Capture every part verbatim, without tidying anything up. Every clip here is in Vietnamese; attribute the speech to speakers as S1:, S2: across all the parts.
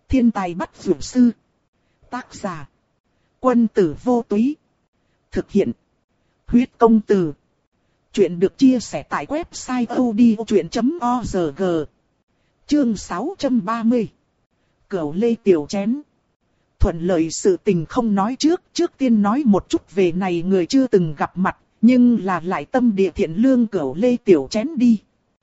S1: Thiên tài bắt dược sư. Tác giả. Quân tử vô túy. Thực hiện. Huyết công từ. Chuyện được chia sẻ tại website odchuyện chấm org. Chương sáu trăm ba mươi. Cửu Lê Tiểu Chén. Thuận lợi sự tình không nói trước, trước tiên nói một chút về này người chưa từng gặp mặt, nhưng là lại tâm địa thiện lương Cửu Lê Tiểu Chén đi.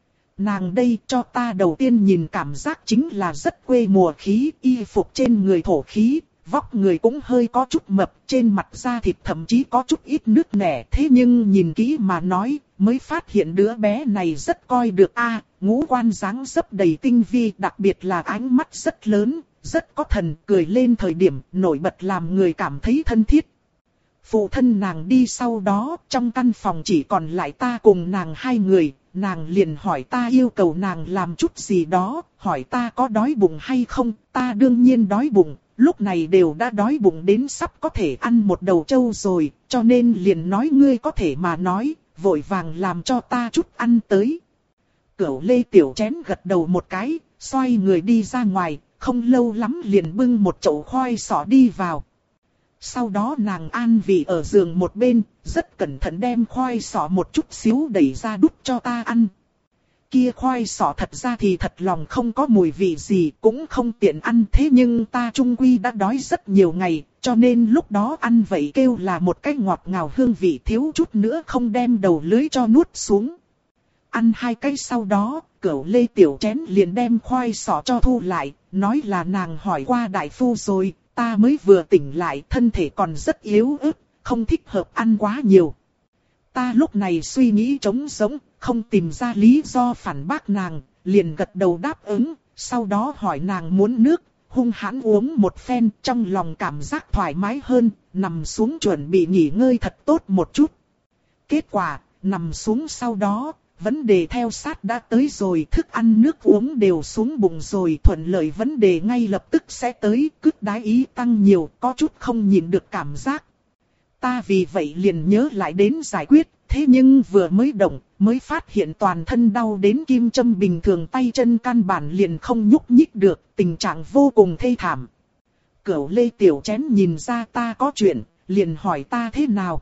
S1: Nàng đây cho ta đầu tiên nhìn cảm giác chính là rất quê mùa khí, y phục trên người thổ khí, vóc người cũng hơi có chút mập, trên mặt da thịt thậm chí có chút ít nước nẻ. Thế nhưng nhìn kỹ mà nói, mới phát hiện đứa bé này rất coi được a, ngũ quan dáng dấp đầy tinh vi, đặc biệt là ánh mắt rất lớn, rất có thần, cười lên thời điểm nổi bật làm người cảm thấy thân thiết. Phụ thân nàng đi sau đó, trong căn phòng chỉ còn lại ta cùng nàng hai người. Nàng liền hỏi ta yêu cầu nàng làm chút gì đó, hỏi ta có đói bụng hay không, ta đương nhiên đói bụng, lúc này đều đã đói bụng đến sắp có thể ăn một đầu trâu rồi, cho nên liền nói ngươi có thể mà nói, vội vàng làm cho ta chút ăn tới. Cửu Lê Tiểu Chén gật đầu một cái, xoay người đi ra ngoài, không lâu lắm liền bưng một chậu khoai sọ đi vào. Sau đó nàng an vị ở giường một bên, rất cẩn thận đem khoai sọ một chút xíu đẩy ra đút cho ta ăn. Kia khoai sọ thật ra thì thật lòng không có mùi vị gì, cũng không tiện ăn, thế nhưng ta chung quy đã đói rất nhiều ngày, cho nên lúc đó ăn vậy kêu là một cái ngọt ngào hương vị, thiếu chút nữa không đem đầu lưới cho nuốt xuống. Ăn hai cái sau đó, Cửu Lê Tiểu Chén liền đem khoai sọ cho thu lại, nói là nàng hỏi qua đại phu rồi. Ta mới vừa tỉnh lại, thân thể còn rất yếu ớt, không thích hợp ăn quá nhiều. Ta lúc này suy nghĩ trống rỗng, không tìm ra lý do phản bác nàng, liền gật đầu đáp ứng, sau đó hỏi nàng muốn nước, hung hãn uống một phen, trong lòng cảm giác thoải mái hơn, nằm xuống chuẩn bị nghỉ ngơi thật tốt một chút. Kết quả, nằm xuống sau đó, vấn đề theo sát đã tới rồi, thức ăn nước uống đều xuống bụng rồi, thuận lợi vấn đề ngay lập tức sẽ tới, cứt đái ý tăng nhiều, có chút không nhìn được cảm giác. Ta vì vậy liền nhớ lại đến giải quyết, thế nhưng vừa mới động, mới phát hiện toàn thân đau đến kim châm bình thường, tay chân căn bản liền không nhúc nhích được, tình trạng vô cùng thê thảm. Cửu Lê Tiểu Chén nhìn ra ta có chuyện, liền hỏi ta thế nào.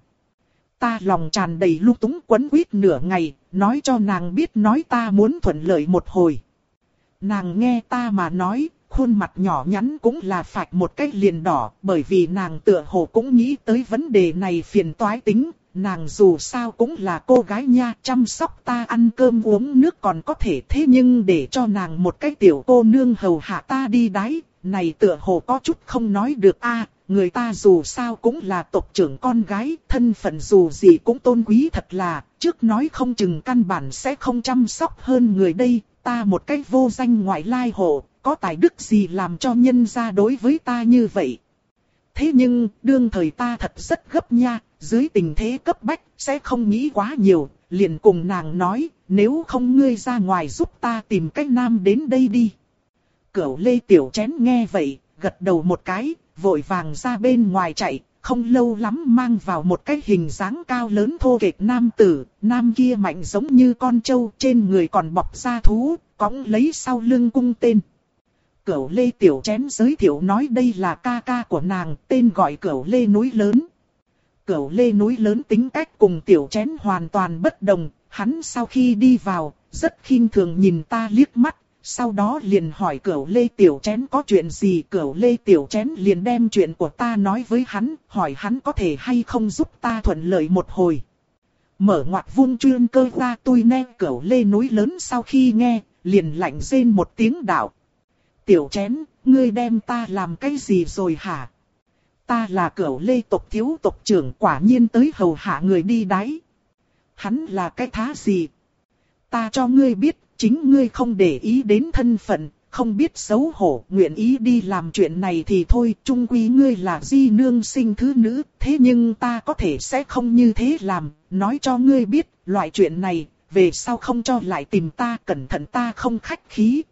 S1: Ta lòng tràn đầy lung túng quấn quýt nửa ngày, nói cho nàng biết nói ta muốn thuận lợi một hồi. Nàng nghe ta mà nói, khuôn mặt nhỏ nhắn cũng là phạch một cái liền đỏ, bởi vì nàng tựa hồ cũng nghĩ tới vấn đề này phiền toái tính. Nàng dù sao cũng là cô gái nha, chăm sóc ta ăn cơm uống nước còn có thể, thế nhưng để cho nàng một cái tiểu cô nương hầu hạ ta đi đái, này tựa hồ có chút không nói được a. Người ta dù sao cũng là tộc trưởng con gái, thân phận dù gì cũng tôn quý thật là, trước nói không chừng căn bản sẽ không chăm sóc hơn người đây, ta một cái vô danh ngoại lai hộ, có tài đức gì làm cho nhân gia đối với ta như vậy. Thế nhưng, đương thời ta thật rất gấp nha, dưới tình thế cấp bách, sẽ không nghĩ quá nhiều, liền cùng nàng nói, nếu không ngươi ra ngoài giúp ta tìm cách nam đến đây đi. Cửu Lê Tiểu Chén nghe vậy, gật đầu một cái, vội vàng ra bên ngoài chạy, không lâu lắm mang vào một cái hình dáng cao lớn thô kệch nam tử, nam kia mạnh giống như con trâu, trên người còn bọc da thú, cõng lấy sau lưng cung tên. Cửu Lê Tiểu Chén giới thiệu nói đây là ca ca của nàng, tên gọi Cửu Lê Núi Lớn. Cửu Lê Núi Lớn tính cách cùng Tiểu Chén hoàn toàn bất đồng, hắn sau khi đi vào, rất khinh thường nhìn ta liếc mắt. Sau đó liền hỏi Cửu Lê Tiểu Chén có chuyện gì, Cửu Lê Tiểu Chén liền đem chuyện của ta nói với hắn, hỏi hắn có thể hay không giúp ta thuận lợi một hồi. Mở ngoặt vung chuyên cơ ra tui ne. Cửu Lê Núi Lớn sau khi nghe, liền lạnh rên một tiếng đạo. Tiểu Chén, ngươi đem ta làm cái gì rồi hả? Ta là Cửu Lê tộc thiếu tộc trưởng, quả nhiên tới hầu hạ người đi đáy. Hắn là cái thá gì? Ta cho ngươi biết. Chính ngươi không để ý đến thân phận, không biết xấu hổ, nguyện ý đi làm chuyện này thì thôi, chung quy ngươi là di nương sinh thứ nữ, thế nhưng ta có thể sẽ không như thế làm, nói cho ngươi biết, loại chuyện này, về sau không cho lại tìm ta, cẩn thận ta không khách khí.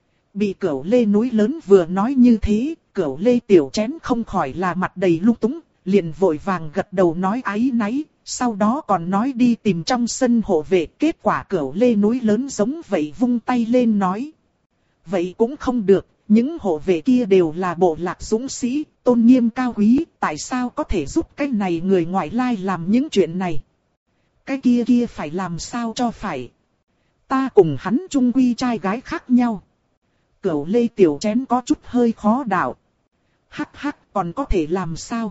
S1: Bị Cửu Lê Núi Lớn vừa nói như thế, Cửu Lê Tiểu Chén không khỏi là mặt đầy lung túng, liền vội vàng gật đầu nói áy náy. Sau đó còn nói đi tìm trong sân hộ vệ, kết quả Cửu Lê Núi Lớn giống vậy vung tay lên nói. Vậy cũng không được, Những hộ vệ kia đều là bộ lạc dũng sĩ, tôn nghiêm cao quý, tại sao có thể giúp cái này người ngoại lai làm những chuyện này? Cái kia kia phải làm sao cho phải? Ta cùng hắn chung quy trai gái khác nhau. Cửu Lê Tiểu Chén có chút hơi khó đạo. Hắc hắc, còn có thể làm sao?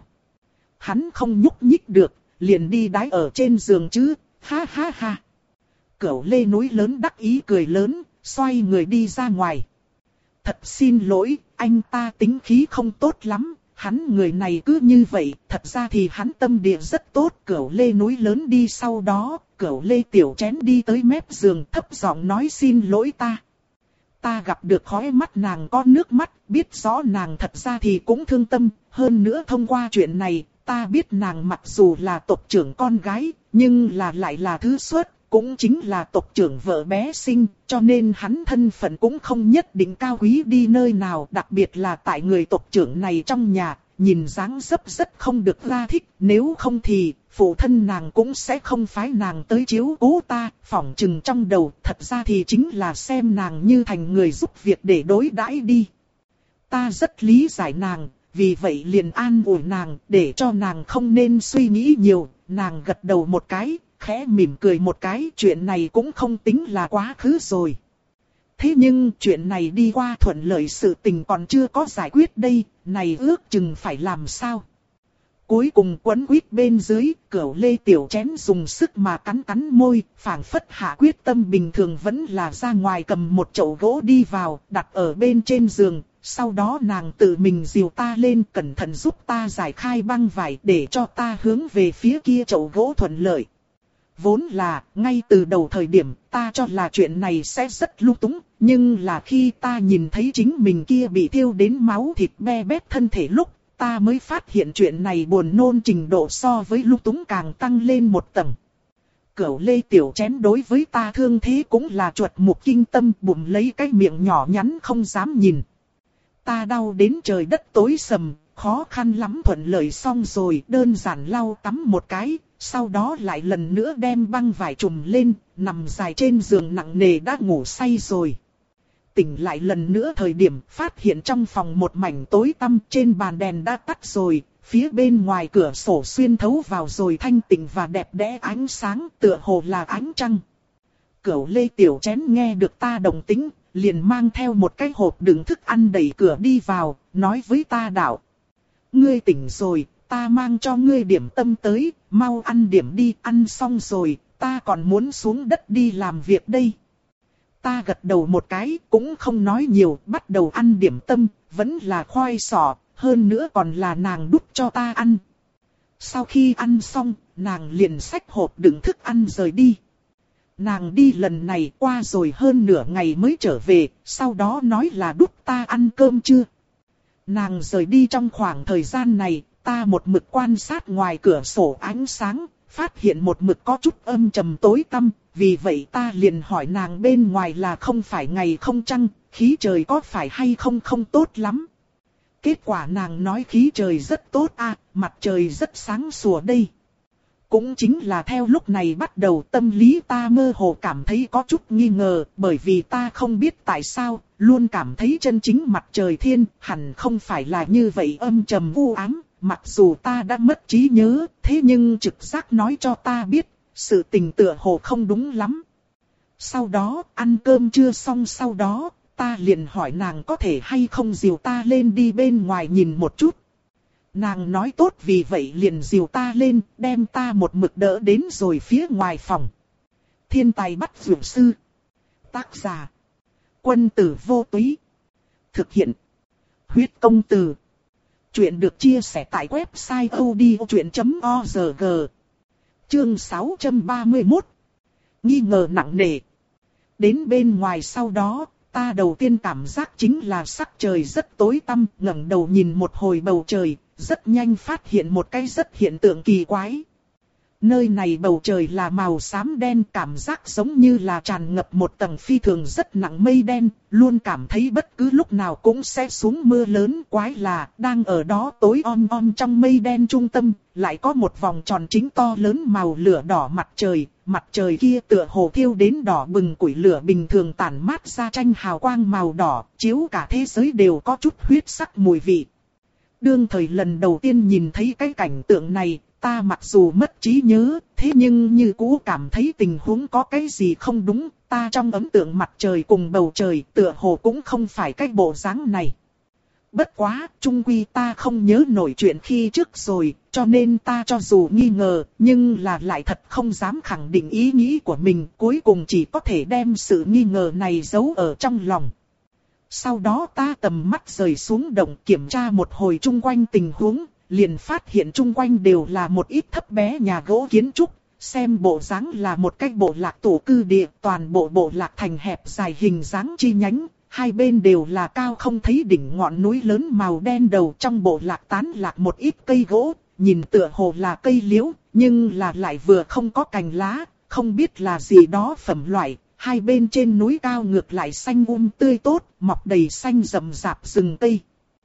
S1: Hắn không nhúc nhích được, liền đi đái ở trên giường chứ, ha ha ha. Cửu Lê núi lớn đắc ý cười lớn, xoay người đi ra ngoài. Thật xin lỗi, anh ta tính khí không tốt lắm, hắn người này cứ như vậy, thật ra thì hắn tâm địa rất tốt. Cửu Lê núi lớn đi sau đó, Cửu Lê Tiểu Chén đi tới mép giường thấp giọng nói xin lỗi ta. Ta gặp được khóe mắt nàng có nước mắt, biết rõ nàng thật ra thì cũng thương tâm, hơn nữa thông qua chuyện này, ta biết nàng mặc dù là tộc trưởng con gái, nhưng là lại là thứ xuất. Cũng chính là tộc trưởng vợ bé sinh, cho nên hắn thân phận cũng không nhất định cao quý đi nơi nào, đặc biệt là tại người tộc trưởng này trong nhà, nhìn dáng dấp rất không được ra thích, nếu không thì, phụ thân nàng cũng sẽ không phái nàng tới chiếu cố ta, phỏng chừng trong đầu, thật ra thì chính là xem nàng như thành người giúp việc để đối đãi đi. Ta rất lý giải nàng, vì vậy liền an ủi nàng, để cho nàng không nên suy nghĩ nhiều, nàng gật đầu một cái. Khẽ mỉm cười một cái, chuyện này cũng không tính là quá khứ rồi. Thế nhưng chuyện này đi qua thuận lợi, sự tình còn chưa có giải quyết đây, này ước chừng phải làm sao? Cuối cùng quấn quýt bên dưới, Cửu Lê Tiểu Chén dùng sức mà cắn cắn môi, phảng phất hạ quyết tâm bình thường vẫn là ra ngoài cầm một chậu gỗ đi vào, đặt ở bên trên giường. Sau đó nàng tự mình dìu ta lên, cẩn thận giúp ta giải khai băng vải để cho ta hướng về phía kia chậu gỗ thuận lợi. Vốn là, ngay từ đầu thời điểm, ta cho là chuyện này sẽ rất lung túng, nhưng là khi ta nhìn thấy chính mình kia bị thiêu đến máu thịt be bét thân thể lúc, ta mới phát hiện chuyện này buồn nôn trình độ so với lung túng càng tăng lên một tầng. Cửu Lê Tiểu Chén đối với ta thương thế cũng là chuột mục kinh tâm, bụng lấy cái miệng nhỏ nhắn không dám nhìn. Ta đau đến trời đất tối sầm, khó khăn lắm thuận lợi xong rồi, đơn giản lau tắm một cái. Sau đó lại lần nữa đem băng vải trùm lên, nằm dài trên giường nặng nề đã ngủ say rồi. Tỉnh lại lần nữa thời điểm phát hiện trong phòng một mảnh tối tăm, trên bàn đèn đã tắt rồi, phía bên ngoài cửa sổ xuyên thấu vào rồi thanh tịnh và đẹp đẽ ánh sáng, tựa hồ là ánh trăng. Cửu Lê Tiểu Chén nghe được ta đồng tính, liền mang theo một cái hộp đựng thức ăn đẩy cửa đi vào, nói với ta đạo. Ngươi tỉnh rồi. Ta mang cho ngươi điểm tâm tới, mau ăn điểm đi, ăn xong rồi, ta còn muốn xuống đất đi làm việc đây. Ta gật đầu một cái, cũng không nói nhiều, bắt đầu ăn điểm tâm, vẫn là khoai sọ, hơn nữa còn là nàng đút cho ta ăn. Sau khi ăn xong, nàng liền xách hộp đựng thức ăn rời đi. Nàng đi lần này qua rồi hơn nửa ngày mới trở về, sau đó nói là đút ta ăn cơm chưa. Nàng rời đi trong khoảng thời gian này, ta một mực quan sát ngoài cửa sổ ánh sáng, phát hiện một mực có chút âm trầm tối tăm, vì vậy ta liền hỏi nàng bên ngoài là không phải ngày không trăng, khí trời có phải hay không không tốt lắm. Kết quả nàng nói khí trời rất tốt a, mặt trời rất sáng sủa đây. Cũng chính là theo lúc này bắt đầu tâm lý ta mơ hồ cảm thấy có chút nghi ngờ, bởi vì ta không biết tại sao, luôn cảm thấy chân chính mặt trời thiên hẳn không phải là như vậy âm trầm u ám. Mặc dù ta đã mất trí nhớ, thế nhưng trực giác nói cho ta biết, sự tình tựa hồ không đúng lắm. Sau đó, ăn cơm chưa xong sau đó, ta liền hỏi nàng có thể hay không dìu ta lên đi bên ngoài nhìn một chút. Nàng nói tốt, vì vậy liền dìu ta lên, đem ta một mực đỡ đến rồi phía ngoài phòng. Thiên tài bắt dược sư. Tác giả. Quân tử vô túy. Thực hiện. Huyết công từ. Chuyện được chia sẻ tại website odchuyện chấm org. Chương sáu trăm ba mươi mốt. Nghi ngờ nặng nề. Đến bên ngoài sau đó, ta đầu tiên cảm giác chính là sắc trời rất tối tăm, ngẩng đầu nhìn một hồi bầu trời, rất nhanh phát hiện một cái rất hiện tượng kỳ quái. Nơi này bầu trời là màu xám đen, cảm giác giống như là tràn ngập một tầng phi thường rất nặng mây đen, luôn cảm thấy bất cứ lúc nào cũng sẽ xuống mưa lớn. Quái là, đang ở đó tối om om trong mây đen trung tâm, lại có một vòng tròn chính to lớn màu lửa đỏ mặt trời, mặt trời kia tựa hồ thiêu đến đỏ bừng, củi lửa bình thường tản mát ra tranh hào quang màu đỏ, chiếu cả thế giới đều có chút huyết sắc mùi vị. Đương thời lần đầu tiên nhìn thấy cái cảnh tượng này, ta mặc dù mất trí nhớ, thế nhưng như cũ cảm thấy tình huống có cái gì không đúng. Ta trong ấn tượng mặt trời cùng bầu trời tựa hồ cũng không phải cái bộ dáng này. Bất quá, chung quy ta không nhớ nổi chuyện khi trước rồi, cho nên ta cho dù nghi ngờ, nhưng là lại thật không dám khẳng định ý nghĩ của mình, cuối cùng chỉ có thể đem sự nghi ngờ này giấu ở trong lòng. Sau đó ta tầm mắt rời xuống động kiểm tra một hồi chung quanh tình huống, liền phát hiện chung quanh đều là một ít thấp bé nhà gỗ kiến trúc, xem bộ dáng là một cái bộ lạc tổ cư địa, toàn bộ bộ lạc thành hẹp dài hình dáng chi nhánh, hai bên đều là cao không thấy đỉnh ngọn núi lớn màu đen đầu. Trong bộ lạc tán lạc một ít cây gỗ, nhìn tựa hồ là cây liễu, nhưng là lại vừa không có cành lá, không biết là gì đó phẩm loại. Hai bên trên núi cao ngược lại xanh um tươi tốt, mọc đầy xanh rậm rạp rừng cây.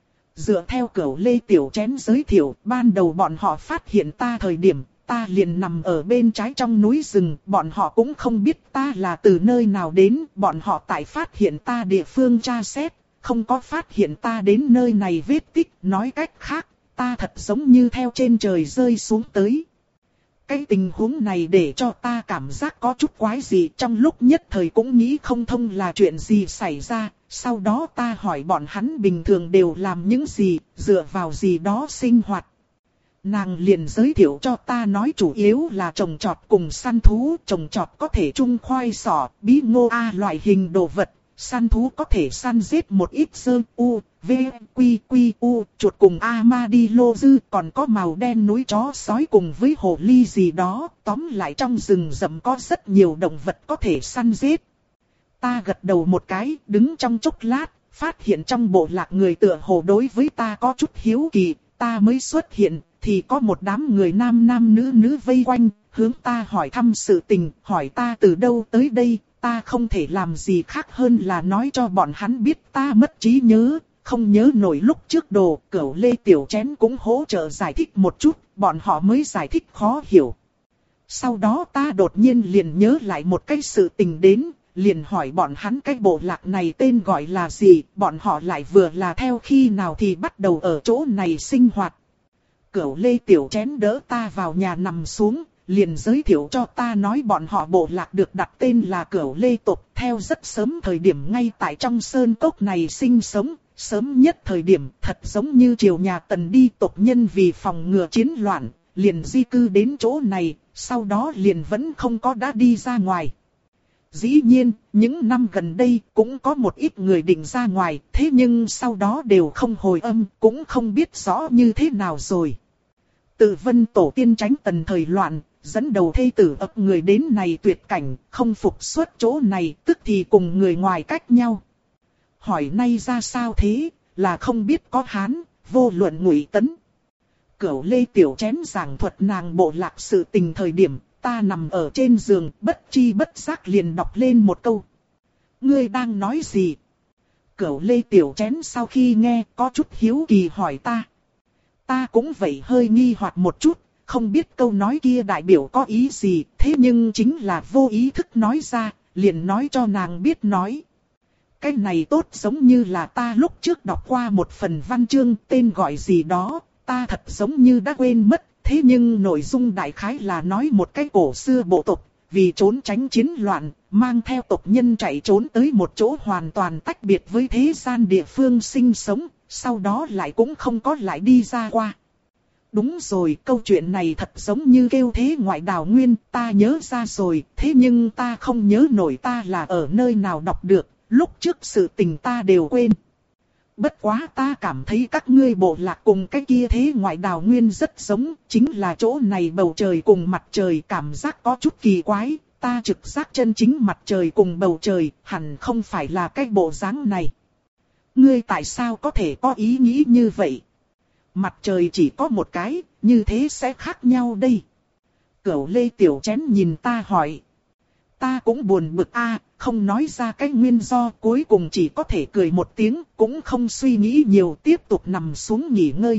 S1: Dựa theo Cửu Lê Tiểu Chén giới thiệu, ban đầu bọn họ phát hiện ta thời điểm, ta liền nằm ở bên trái trong núi rừng, bọn họ cũng không biết ta là từ nơi nào đến, bọn họ tại phát hiện ta địa phương tra xét, không có phát hiện ta đến nơi này vết tích, nói cách khác, ta thật giống như theo trên trời rơi xuống tới. Cái tình huống này để cho ta cảm giác có chút quái gì, trong lúc nhất thời cũng nghĩ không thông là chuyện gì xảy ra. Sau đó ta hỏi bọn hắn bình thường đều làm những gì, dựa vào gì đó sinh hoạt. Nàng liền giới thiệu cho ta nói chủ yếu là trồng trọt cùng săn thú. Trồng trọt có thể trung khoai sọ, bí ngô a loại hình đồ vật. Săn thú có thể săn giết một ít sơ u, v, quy quy u, chuột cùng armadillo dư. Còn có màu đen núi chó sói cùng với hồ ly gì đó. Tóm lại trong rừng rậm có rất nhiều động vật có thể săn giết. Ta gật đầu một cái, đứng trong chốc lát, phát hiện trong bộ lạc người tựa hồ đối với ta có chút hiếu kỳ. Ta mới xuất hiện, thì có một đám người nam nam nữ nữ vây quanh, hướng ta hỏi thăm sự tình, hỏi ta từ đâu tới đây. Ta không thể làm gì khác hơn là nói cho bọn hắn biết ta mất trí nhớ, không nhớ nổi lúc trước đồ. Cửu Lê Tiểu Chén cũng hỗ trợ giải thích một chút, bọn họ mới giải thích khó hiểu. Sau đó ta đột nhiên liền nhớ lại một cái sự tình đến, liền hỏi bọn hắn cái bộ lạc này tên gọi là gì, bọn họ lại vừa là theo khi nào thì bắt đầu ở chỗ này sinh hoạt. Cửu Lê Tiểu Chén đỡ ta vào nhà nằm xuống, liền giới thiệu cho ta nói bọn họ bộ lạc được đặt tên là Cửu Lê tộc, theo rất sớm thời điểm ngay tại trong sơn cốc này sinh sống. Sớm nhất thời điểm thật giống như triều nhà Tần đi, tộc nhân vì phòng ngừa chiến loạn, liền di cư đến chỗ này, sau đó liền vẫn không có đã đi ra ngoài. Dĩ nhiên, những năm gần đây cũng có một ít người định ra ngoài, thế nhưng sau đó đều không hồi âm, cũng không biết rõ như thế nào rồi. Tự Vân tổ tiên tránh Tần thời loạn, dẫn đầu thê tử ập người đến này tuyệt cảnh, không phục xuất chỗ này, tức thì cùng người ngoài cách nhau. Hỏi nay ra sao thế, là không biết có Hán, vô luận Ngụy Tấn. Cửu Lê Tiểu Chén giảng thuật nàng bộ lạc sự tình thời điểm, ta nằm ở trên giường, bất chi bất giác liền đọc lên một câu. Ngươi đang nói gì? Cửu Lê Tiểu Chén sau khi nghe có chút hiếu kỳ hỏi ta. Ta cũng vậy hơi nghi hoặc một chút, không biết câu nói kia đại biểu có ý gì, thế nhưng chính là vô ý thức nói ra, liền nói cho nàng biết nói. Cái này tốt giống như là ta lúc trước đọc qua một phần văn chương tên gọi gì đó, ta thật giống như đã quên mất, thế nhưng nội dung đại khái là nói một cái cổ xưa bộ tộc, vì trốn tránh chiến loạn, mang theo tộc nhân chạy trốn tới một chỗ hoàn toàn tách biệt với thế gian địa phương sinh sống, sau đó lại cũng không có lại đi ra qua. Đúng rồi, câu chuyện này thật giống như kêu thế ngoại đào nguyên, ta nhớ ra rồi, thế nhưng ta không nhớ nổi ta là ở nơi nào đọc được, lúc trước sự tình ta đều quên. Bất quá ta cảm thấy các ngươi bộ lạc cùng cái kia thế ngoại đào nguyên rất giống, chính là chỗ này bầu trời cùng mặt trời cảm giác có chút kỳ quái, ta trực giác chân chính mặt trời cùng bầu trời, hẳn không phải là cái bộ dáng này. Ngươi tại sao có thể có ý nghĩ như vậy? Mặt trời chỉ có một cái, như thế sẽ khác nhau đây. Cửu Lê tiểu chén nhìn ta hỏi. Ta cũng buồn bực a, không nói ra cái nguyên do, cuối cùng chỉ có thể cười một tiếng, cũng không suy nghĩ nhiều, tiếp tục nằm xuống nghỉ ngơi.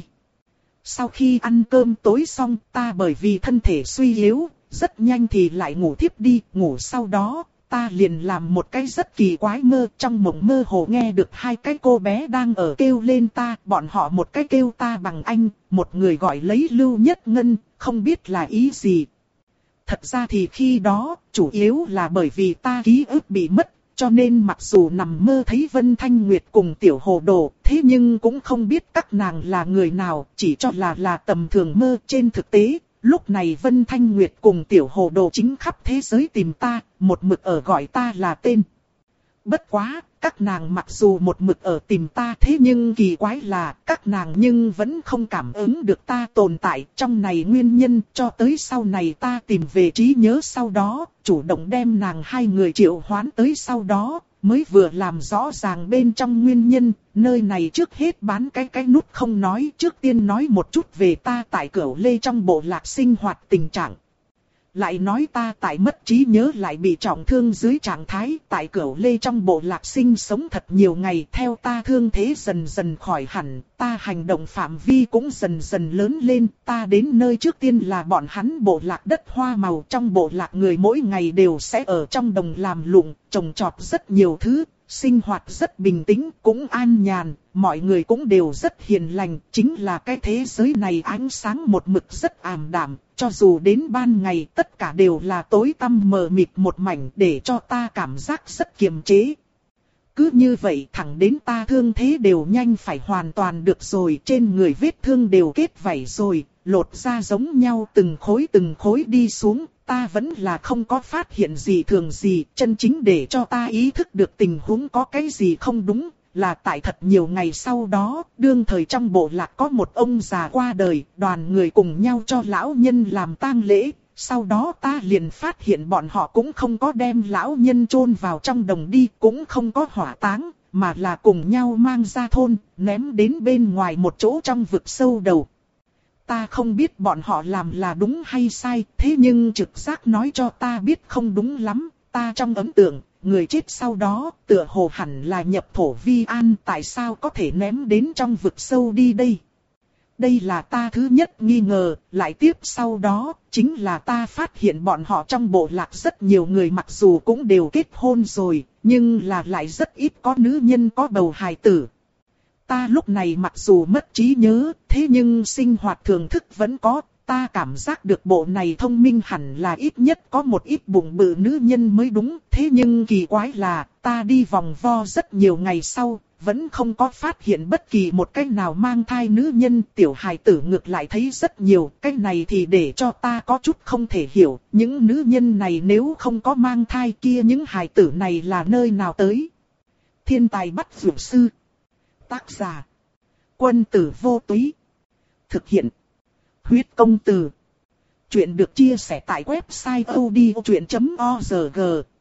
S1: Sau khi ăn cơm tối xong, ta bởi vì thân thể suy yếu, rất nhanh thì lại ngủ thiếp đi, ngủ sau đó, ta liền làm một cái rất kỳ quái mơ, trong mộng mơ hồ nghe được hai cái cô bé đang ở kêu lên ta, bọn họ một cái kêu ta bằng anh, một người gọi lấy Lưu Nhất Ngân, không biết là ý gì. Thật ra thì khi đó, chủ yếu là bởi vì ta ký ức bị mất, cho nên mặc dù nằm mơ thấy Vân Thanh Nguyệt cùng Tiểu Hồ Đồ, thế nhưng cũng không biết các nàng là người nào, chỉ cho là là tầm thường mơ. Trên thực tế, lúc này Vân Thanh Nguyệt cùng Tiểu Hồ Đồ chính khắp thế giới tìm ta, một mực ở gọi ta là tên. Bất quá, các nàng mặc dù một mực ở tìm ta, thế nhưng kỳ quái là các nàng nhưng vẫn không cảm ứng được ta tồn tại. Trong này nguyên nhân cho tới sau này ta tìm về trí nhớ sau đó, chủ động đem nàng hai người triệu hoán tới sau đó, mới vừa làm rõ ràng bên trong nguyên nhân. Nơi này trước hết bán cái cái nút không nói, trước tiên nói một chút về ta tại Cửu Lê trong bộ lạc sinh hoạt tình trạng. Lại nói ta tại mất trí nhớ lại bị trọng thương dưới trạng thái tại Cửu Lê trong bộ lạc sinh sống thật nhiều ngày, theo ta thương thế dần dần khỏi hẳn, ta hành động phạm vi cũng dần dần lớn lên, ta đến nơi trước tiên là bọn hắn bộ lạc đất hoa màu, trong bộ lạc người mỗi ngày đều sẽ ở trong đồng làm lụng, trồng trọt rất nhiều thứ, sinh hoạt rất bình tĩnh, cũng an nhàn, mọi người cũng đều rất hiền lành, chính là cái thế giới này ánh sáng một mực rất ảm đạm, cho dù đến ban ngày tất cả đều là tối tăm mờ mịt một mảnh, để cho ta cảm giác rất kiềm chế. Cứ như vậy thẳng đến ta thương thế đều nhanh phải hoàn toàn được rồi, trên người vết thương đều kết vảy rồi, lột ra giống nhau từng khối từng khối đi xuống, ta vẫn là không có phát hiện gì thường gì, chân chính để cho ta ý thức được tình huống có cái gì không đúng, là tại thật nhiều ngày sau đó, đương thời trong bộ lạc có một ông già qua đời, đoàn người cùng nhau cho lão nhân làm tang lễ, sau đó ta liền phát hiện bọn họ cũng không có đem lão nhân chôn vào trong đồng đi, cũng không có hỏa táng, mà là cùng nhau mang ra thôn, ném đến bên ngoài một chỗ trong vực sâu đầu. Ta không biết bọn họ làm là đúng hay sai, thế nhưng trực giác nói cho ta biết không đúng lắm, ta trong ấn tượng, người chết sau đó, tựa hồ hẳn là nhập thổ vi an, tại sao có thể ném đến trong vực sâu đi đây? Đây là ta thứ nhất nghi ngờ, lại tiếp sau đó, chính là ta phát hiện bọn họ trong bộ lạc rất nhiều người mặc dù cũng đều kết hôn rồi, nhưng là lại rất ít có nữ nhân có bầu hài tử. Ta lúc này mặc dù mất trí nhớ, thế nhưng sinh hoạt thường thức vẫn có, ta cảm giác được bộ này thông minh hẳn là ít nhất có một ít bụng bự nữ nhân mới đúng. Thế nhưng kỳ quái là, ta đi vòng vo rất nhiều ngày sau, vẫn không có phát hiện bất kỳ một cái nào mang thai nữ nhân. Tiểu hài tử ngược lại thấy rất nhiều, cái này thì để cho ta có chút không thể hiểu, những nữ nhân này nếu không có mang thai kia, những hài tử này là nơi nào tới? Thiên tài bắt dược sư. Tác giả: Quân Tử Vô Túy. Thực hiện: Huyết Công Từ. Chuyện được chia sẻ tại website odchuyện chấm org.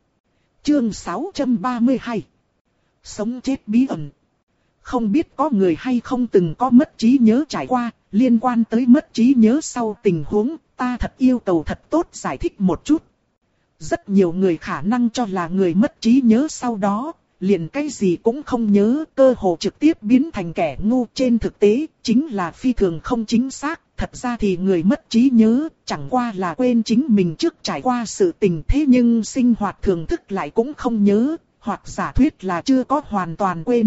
S1: Chương sáu trăm ba mươi hai. Sống chết bí ẩn. Không biết có người hay không từng có mất trí nhớ trải qua, liên quan tới mất trí nhớ sau tình huống, ta thật yêu cầu thật tốt giải thích một chút. Rất nhiều người khả năng cho là người mất trí nhớ sau đó, liền cái gì cũng không nhớ, cơ hồ trực tiếp biến thành kẻ ngu. Trên thực tế, chính là phi thường không chính xác. Thật ra thì người mất trí nhớ, chẳng qua là quên chính mình trước trải qua sự tình, thế nhưng sinh hoạt thường thức lại cũng không nhớ, hoặc giả thuyết là chưa có hoàn toàn quên.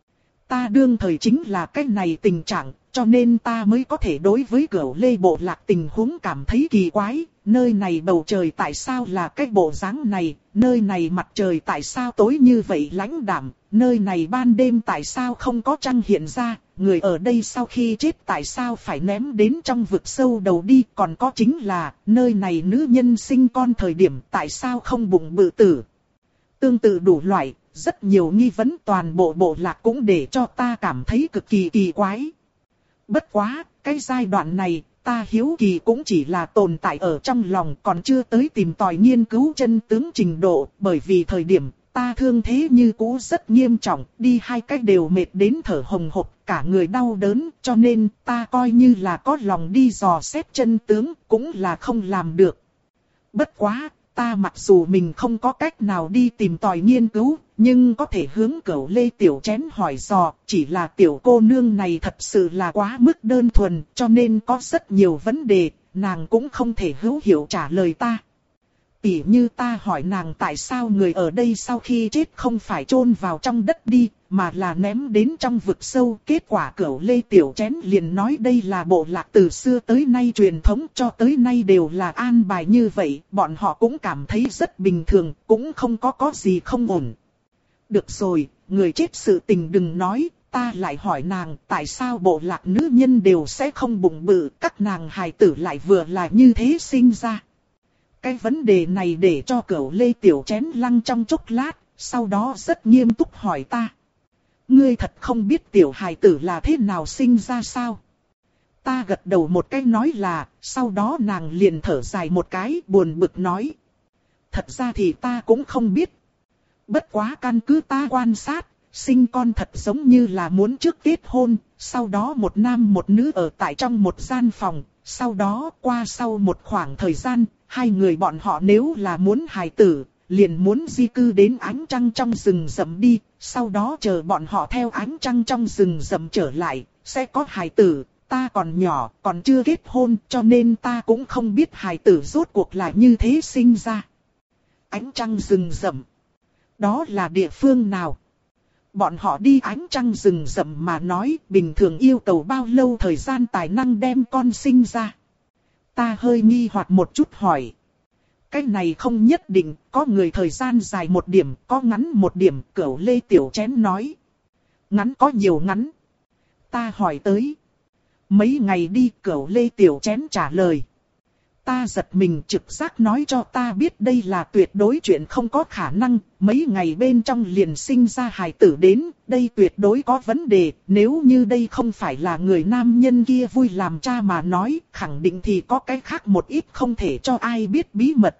S1: Ta đương thời chính là cái này tình trạng, cho nên ta mới có thể đối với Cửu Lê bộ lạc tình huống cảm thấy kỳ quái. Nơi này bầu trời tại sao là cái bộ dáng này, nơi này mặt trời tại sao tối như vậy lãnh đạm, nơi này ban đêm tại sao không có trăng hiện ra, người ở đây sau khi chết tại sao phải ném đến trong vực sâu đầu đi, còn có chính là, nơi này nữ nhân sinh con thời điểm tại sao không bụng bự tử. Tương tự đủ loại, rất nhiều nghi vấn, toàn bộ bộ lạc cũng để cho ta cảm thấy cực kỳ kỳ quái. Bất quá, cái giai đoạn này, ta hiếu kỳ cũng chỉ là tồn tại ở trong lòng, còn chưa tới tìm tòi nghiên cứu chân tướng trình độ, bởi vì thời điểm ta thương thế như cũ rất nghiêm trọng, đi hai cách đều mệt đến thở hồng hộc, cả người đau đớn, cho nên ta coi như là có lòng đi dò xét chân tướng, cũng là không làm được. Bất quá, ta mặc dù mình không có cách nào đi tìm tòi nghiên cứu, nhưng có thể hướng Cửu Lê tiểu chén hỏi dò, chỉ là tiểu cô nương này thật sự là quá mức đơn thuần, cho nên có rất nhiều vấn đề, nàng cũng không thể hữu hiệu trả lời ta. Tỉ như ta hỏi nàng tại sao người ở đây sau khi chết không phải chôn vào trong đất đi, mà là ném đến trong vực sâu. Kết quả Cửu Lê tiểu chén liền nói đây là bộ lạc từ xưa tới nay truyền thống, cho tới nay đều là an bài như vậy, bọn họ cũng cảm thấy rất bình thường, cũng không có có gì không ổn. Được rồi, người chết sự tình đừng nói, ta lại hỏi nàng tại sao bộ lạc nữ nhân đều sẽ không bụng bự, các nàng hài tử lại vừa là như thế sinh ra. Cái vấn đề này để cho Cửu Lê tiểu chén lăng trong chốc lát, sau đó rất nghiêm túc hỏi ta. Ngươi thật không biết tiểu hài tử là thế nào sinh ra sao? Ta gật đầu một cái nói là, sau đó nàng liền thở dài một cái buồn bực nói. Thật ra thì ta cũng không biết. Bất quá căn cứ ta quan sát, sinh con thật giống như là muốn trước kết hôn, sau đó một nam một nữ ở tại trong một gian phòng, sau đó qua sau một khoảng thời gian, hai người bọn họ nếu là muốn hài tử, liền muốn di cư đến ánh trăng trong rừng rậm đi, sau đó chờ bọn họ theo ánh trăng trong rừng rậm trở lại, sẽ có hài tử. Ta còn nhỏ, còn chưa kết hôn, cho nên ta cũng không biết hài tử rốt cuộc là như thế sinh ra. Ánh trăng rừng rậm. Đó là địa phương nào? Bọn họ đi ánh trăng rừng rậm mà nói, bình thường yêu cầu bao lâu thời gian tài năng đem con sinh ra? Ta hơi nghi hoặc một chút hỏi. Cái này không nhất định, có người thời gian dài một điểm, có ngắn một điểm, Cửu Lê tiểu chén nói. Ngắn có nhiều ngắn. Ta hỏi tới. Mấy ngày đi, Cửu Lê tiểu chén trả lời. Ta giật mình, trực giác nói cho ta biết đây là tuyệt đối chuyện không có khả năng, mấy ngày bên trong liền sinh ra hài tử đến, đây tuyệt đối có vấn đề, nếu như đây không phải là người nam nhân kia vui làm cha mà nói, khẳng định thì có cái khác một ít không thể cho ai biết bí mật.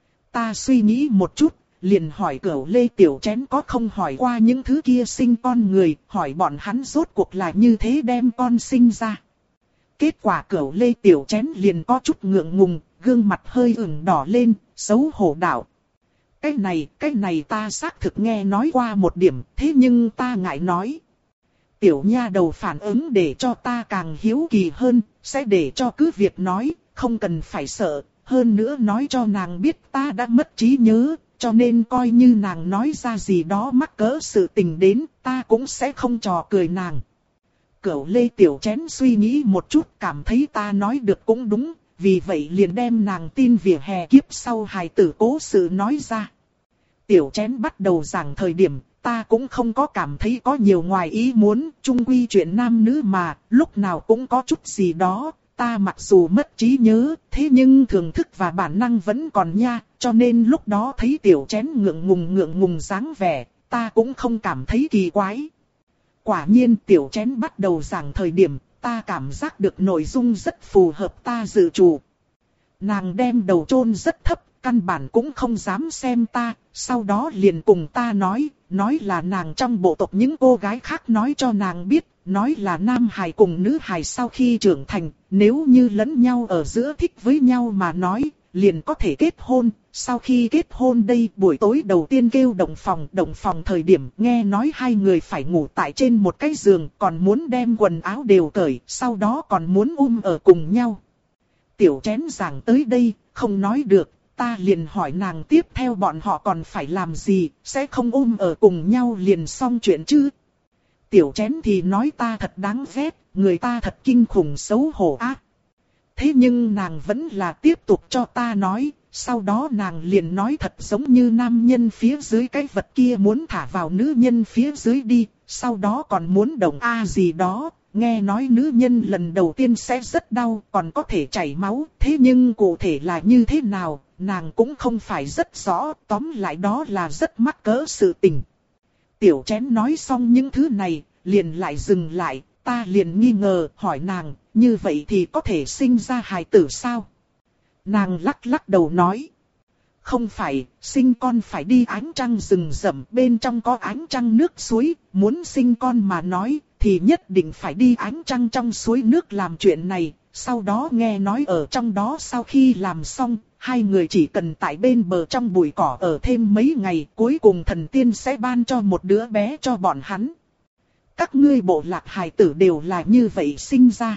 S1: Ta suy nghĩ một chút, liền hỏi Cửu Lê tiểu chén có không hỏi qua những thứ kia sinh con người, hỏi bọn hắn rốt cuộc là như thế đem con sinh ra. Kết quả Cửu Lê tiểu chén liền có chút ngượng ngùng, gương mặt hơi ửng đỏ lên, xấu hổ đạo. Cái này, cái này ta xác thực nghe nói qua một điểm, thế nhưng ta ngại nói. Tiểu nha đầu phản ứng để cho ta càng hiếu kỳ hơn, sẽ để cho cứ việc nói, không cần phải sợ, hơn nữa nói cho nàng biết ta đã mất trí nhớ, cho nên coi như nàng nói ra gì đó mắc cỡ sự tình đến, ta cũng sẽ không trò cười nàng. Cửu Lê tiểu chén suy nghĩ một chút, cảm thấy ta nói được cũng đúng, vì vậy liền đem nàng tin vỉa hè kiếp sau hài tử cố sự nói ra. Tiểu chén bắt đầu giảng thời điểm, ta cũng không có cảm thấy có nhiều ngoài ý muốn, chung quy chuyện nam nữ mà, lúc nào cũng có chút gì đó, ta mặc dù mất trí nhớ, thế nhưng thưởng thức và bản năng vẫn còn nha, cho nên lúc đó thấy tiểu chén ngượng ngùng ngượng ngùng dáng vẻ, ta cũng không cảm thấy kỳ quái. Quả nhiên tiểu chén bắt đầu giảng thời điểm, ta cảm giác được nội dung rất phù hợp ta dự chủ. Nàng đem đầu chôn rất thấp, căn bản cũng không dám xem ta, sau đó liền cùng ta nói, nói là nàng trong bộ tộc những cô gái khác nói cho nàng biết, nói là nam hài cùng nữ hài sau khi trưởng thành, nếu như lẫn nhau ở giữa thích với nhau mà nói, liền có thể kết hôn. Sau khi kết hôn đây, buổi tối đầu tiên kêu động phòng, động phòng thời điểm nghe nói hai người phải ngủ tại trên một cái giường, còn muốn đem quần áo đều cởi, sau đó còn muốn um ở cùng nhau. Tiểu chén giảng tới đây, không nói được, ta liền hỏi nàng tiếp theo bọn họ còn phải làm gì, sẽ không um ở cùng nhau liền xong chuyện chứ. Tiểu chén thì nói ta thật đáng ghét, người ta thật kinh khủng xấu hổ ác. Thế nhưng nàng vẫn là tiếp tục cho ta nói, sau đó nàng liền nói thật giống như nam nhân phía dưới cái vật kia muốn thả vào nữ nhân phía dưới đi, sau đó còn muốn đồng a gì đó, nghe nói nữ nhân lần đầu tiên sẽ rất đau, còn có thể chảy máu, thế nhưng cụ thể là như thế nào, nàng cũng không phải rất rõ, tóm lại đó là rất mắc cỡ sự tình. Tiểu chén nói xong những thứ này, liền lại dừng lại, ta liền nghi ngờ, hỏi nàng, như vậy thì có thể sinh ra hài tử sao? Nàng lắc lắc đầu nói. Không phải, sinh con phải đi ánh trăng rừng rậm, bên trong có ánh trăng nước suối, muốn sinh con mà nói, thì nhất định phải đi ánh trăng trong suối nước làm chuyện này, sau đó nghe nói ở trong đó sau khi làm xong, hai người chỉ cần tại bên bờ trong bụi cỏ ở thêm mấy ngày, cuối cùng thần tiên sẽ ban cho một đứa bé cho bọn hắn. Các ngươi bộ lạc hài tử đều là như vậy sinh ra.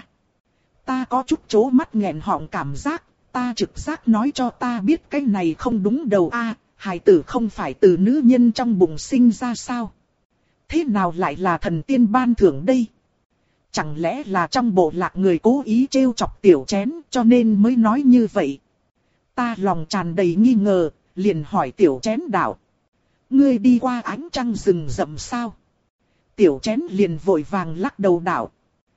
S1: Ta có chút chố mắt nghẹn họng cảm giác, ta trực giác nói cho ta biết cái này không đúng đầu a, hài tử không phải từ nữ nhân trong bụng sinh ra sao? Thế nào lại là thần tiên ban thưởng đây? Chẳng lẽ là trong bộ lạc người cố ý trêu chọc tiểu chén cho nên mới nói như vậy? Ta lòng tràn đầy nghi ngờ, liền hỏi tiểu chén đạo. Ngươi đi qua ánh trăng rừng rậm sao? Tiểu chén liền vội vàng lắc đầu đạo.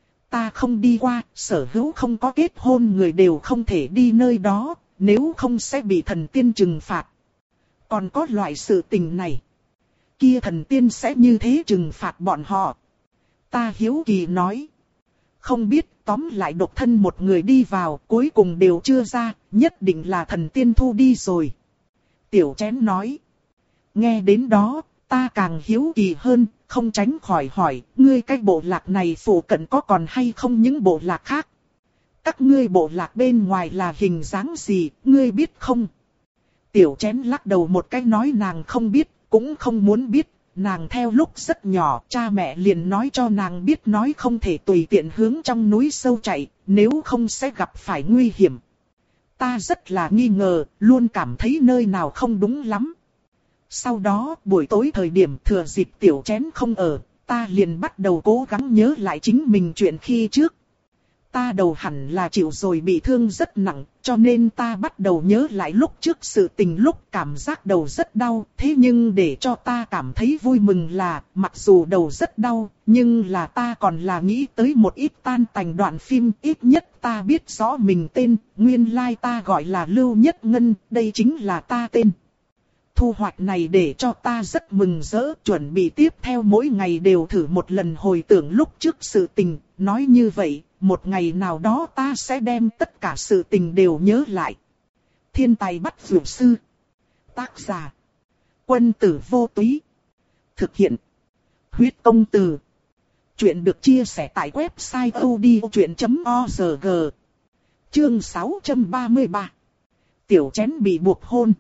S1: Ta không đi qua, sở hữu không có kết hôn người đều không thể đi nơi đó, nếu không sẽ bị thần tiên trừng phạt. Còn có loại sự tình này. Kia thần tiên sẽ như thế trừng phạt bọn họ. Ta hiếu kỳ nói. Không biết, tóm lại độc thân một người đi vào, cuối cùng đều chưa ra, nhất định là thần tiên thu đi rồi. Tiểu chén nói. Nghe đến đó, ta càng hiếu kỳ hơn, không tránh khỏi hỏi, ngươi cái bộ lạc này phụ cận có còn hay không những bộ lạc khác? Các ngươi bộ lạc bên ngoài là hình dáng gì, ngươi biết không? Tiểu chén lắc đầu một cái nói nàng không biết, cũng không muốn biết. Nàng theo lúc rất nhỏ, cha mẹ liền nói cho nàng biết nói không thể tùy tiện hướng trong núi sâu chạy, nếu không sẽ gặp phải nguy hiểm. Ta rất là nghi ngờ, luôn cảm thấy nơi nào không đúng lắm. Sau đó, buổi tối thời điểm thừa dịp tiểu chén không ở, ta liền bắt đầu cố gắng nhớ lại chính mình chuyện khi trước. Ta đầu hẳn là chịu rồi bị thương rất nặng, cho nên ta bắt đầu nhớ lại lúc trước sự tình lúc cảm giác đầu rất đau. Thế nhưng để cho ta cảm thấy vui mừng là, mặc dù đầu rất đau, nhưng là ta còn là nghĩ tới một ít tan tành đoạn phim. Ít nhất ta biết rõ mình tên, nguyên lai ta gọi là Lưu Nhất Ngân, đây chính là ta tên. Thu hoạch này để cho ta rất mừng rỡ, chuẩn bị tiếp theo mỗi ngày đều thử một lần hồi tưởng lúc trước sự tình, nói như vậy. Một ngày nào đó ta sẽ đem tất cả sự tình đều nhớ lại. Thiên tài bắt dược sư. Tác giả. Quân tử vô túy. Thực hiện. Huyết công từ. Chuyện được chia sẻ tại website odchuyện chấm org. Chương sáu trăm ba mươi ba. Tiểu chén bị buộc hôn.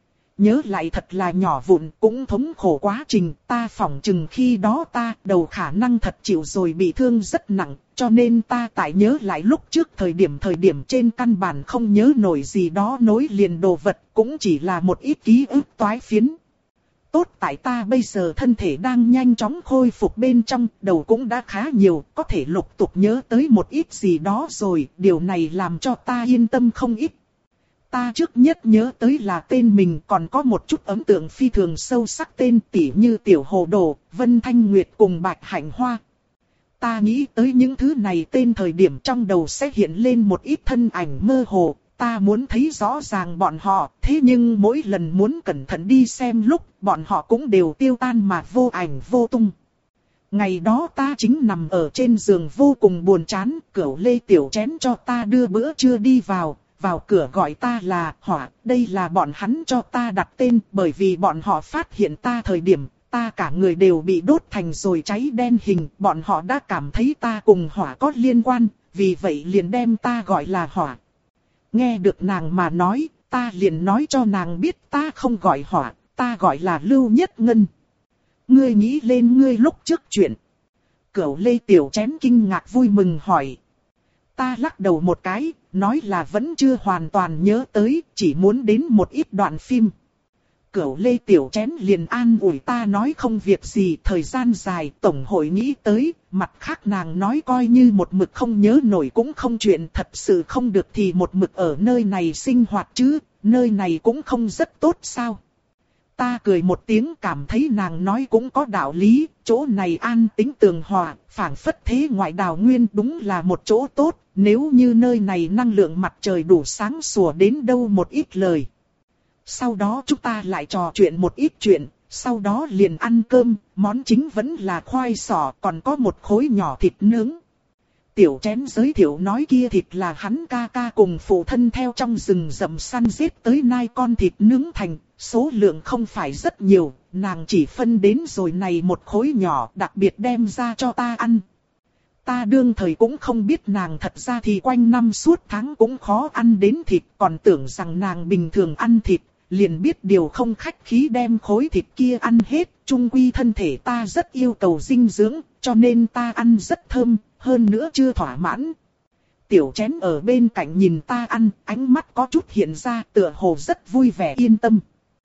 S1: Nhớ lại thật là nhỏ vụn, cũng thống khổ quá trình, ta phỏng chừng khi đó ta đầu khả năng thật chịu rồi bị thương rất nặng, cho nên ta tại nhớ lại lúc trước thời điểm thời điểm trên căn bản không nhớ nổi gì đó nối liền đồ vật, cũng chỉ là một ít ký ức toái phiến. Tốt tại ta bây giờ thân thể đang nhanh chóng khôi phục bên trong, đầu cũng đã khá nhiều, có thể lục tục nhớ tới một ít gì đó rồi, điều này làm cho ta yên tâm không ít. Ta trước nhất nhớ tới là tên mình, còn có một chút ấn tượng phi thường sâu sắc tên tỉ như Tiểu Hồ Đồ, Vân Thanh Nguyệt cùng Bạch Hạnh Hoa. Ta nghĩ tới những thứ này tên thời điểm trong đầu sẽ hiện lên một ít thân ảnh mơ hồ, ta muốn thấy rõ ràng bọn họ, thế nhưng mỗi lần muốn cẩn thận đi xem lúc, bọn họ cũng đều tiêu tan mà vô ảnh vô tung. Ngày đó ta chính nằm ở trên giường vô cùng buồn chán, Cửu Lê Tiểu Chén cho ta đưa bữa trưa đi vào. Vào cửa gọi ta là Hỏa, đây là bọn hắn cho ta đặt tên, bởi vì bọn họ phát hiện ta thời điểm, ta cả người đều bị đốt thành rồi cháy đen hình, bọn họ đã cảm thấy ta cùng Hỏa có liên quan, vì vậy liền đem ta gọi là Hỏa. Nghe được nàng mà nói, ta liền nói cho nàng biết ta không gọi Hỏa, ta gọi là Lưu Nhất Ngân. Ngươi nghĩ lên ngươi lúc trước chuyện. Cửu Lê Tiểu Chén kinh ngạc vui mừng hỏi. Ta lắc đầu một cái, nói là vẫn chưa hoàn toàn nhớ tới, chỉ muốn đến một ít đoạn phim. Cửu Lê Tiểu Chén liền an ủi ta nói không việc gì, thời gian dài tổng hội nghĩ tới, mặt khác nàng nói coi như một mực không nhớ nổi cũng không chuyện, thật sự không được thì một mực ở nơi này sinh hoạt chứ, nơi này cũng không rất tốt sao. Ta cười một tiếng cảm thấy nàng nói cũng có đạo lý, chỗ này an tĩnh tường hòa, phảng phất thế ngoại đào nguyên đúng là một chỗ tốt, nếu như nơi này năng lượng mặt trời đủ sáng sủa đến đâu một ít lời. Sau đó chúng ta lại trò chuyện một ít chuyện, sau đó liền ăn cơm, món chính vẫn là khoai sọ, còn có một khối nhỏ thịt nướng. Tiểu Chén giới thiệu nói kia thịt là hắn ca ca cùng phụ thân theo trong rừng rậm săn giết tới nay con thịt nướng thành, số lượng không phải rất nhiều, nàng chỉ phân đến rồi này một khối nhỏ đặc biệt đem ra cho ta ăn. ta đương thời cũng không biết nàng thật ra thì quanh năm suốt tháng cũng khó ăn đến thịt, còn tưởng rằng nàng bình thường ăn thịt, liền biết điều không khách khí đem khối thịt kia ăn hết, chung quy thân thể ta rất yêu cầu dinh dưỡng, cho nên ta ăn rất thơm, hơn nữa chưa thỏa mãn. Tiểu chén ở bên cạnh nhìn ta ăn, ánh mắt có chút hiện ra tựa hồ rất vui vẻ yên tâm.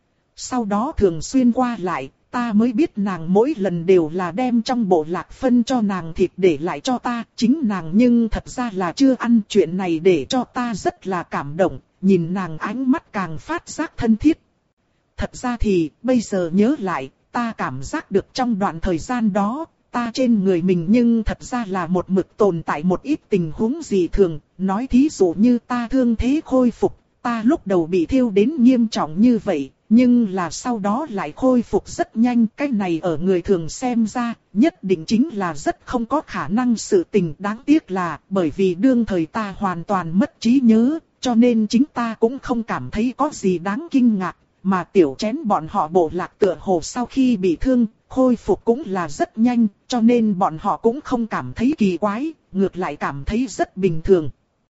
S1: Sau đó thường xuyên qua lại, ta mới biết nàng mỗi lần đều là đem trong bộ lạc phân cho nàng thịt để lại cho ta, chính nàng nhưng thật ra là chưa ăn. Chuyện này để cho ta rất là cảm động, nhìn nàng ánh mắt càng phát giác thân thiết. Thật ra thì, bây giờ nhớ lại, ta cảm giác được trong đoạn thời gian đó, ta trên người mình nhưng thật ra là một mực tồn tại một ít tình huống dị thường, nói thí dụ như ta thương thế khôi phục, ta lúc đầu bị thiêu đến nghiêm trọng như vậy, nhưng là sau đó lại khôi phục rất nhanh. Cái này ở người thường xem ra, nhất định chính là rất không có khả năng sự tình. Đáng tiếc là, bởi vì đương thời ta hoàn toàn mất trí nhớ, cho nên chính ta cũng không cảm thấy có gì đáng kinh ngạc. Mà tiểu chén bọn họ bộ lạc tựa hồ sau khi bị thương, khôi phục cũng là rất nhanh, cho nên bọn họ cũng không cảm thấy kỳ quái, ngược lại cảm thấy rất bình thường.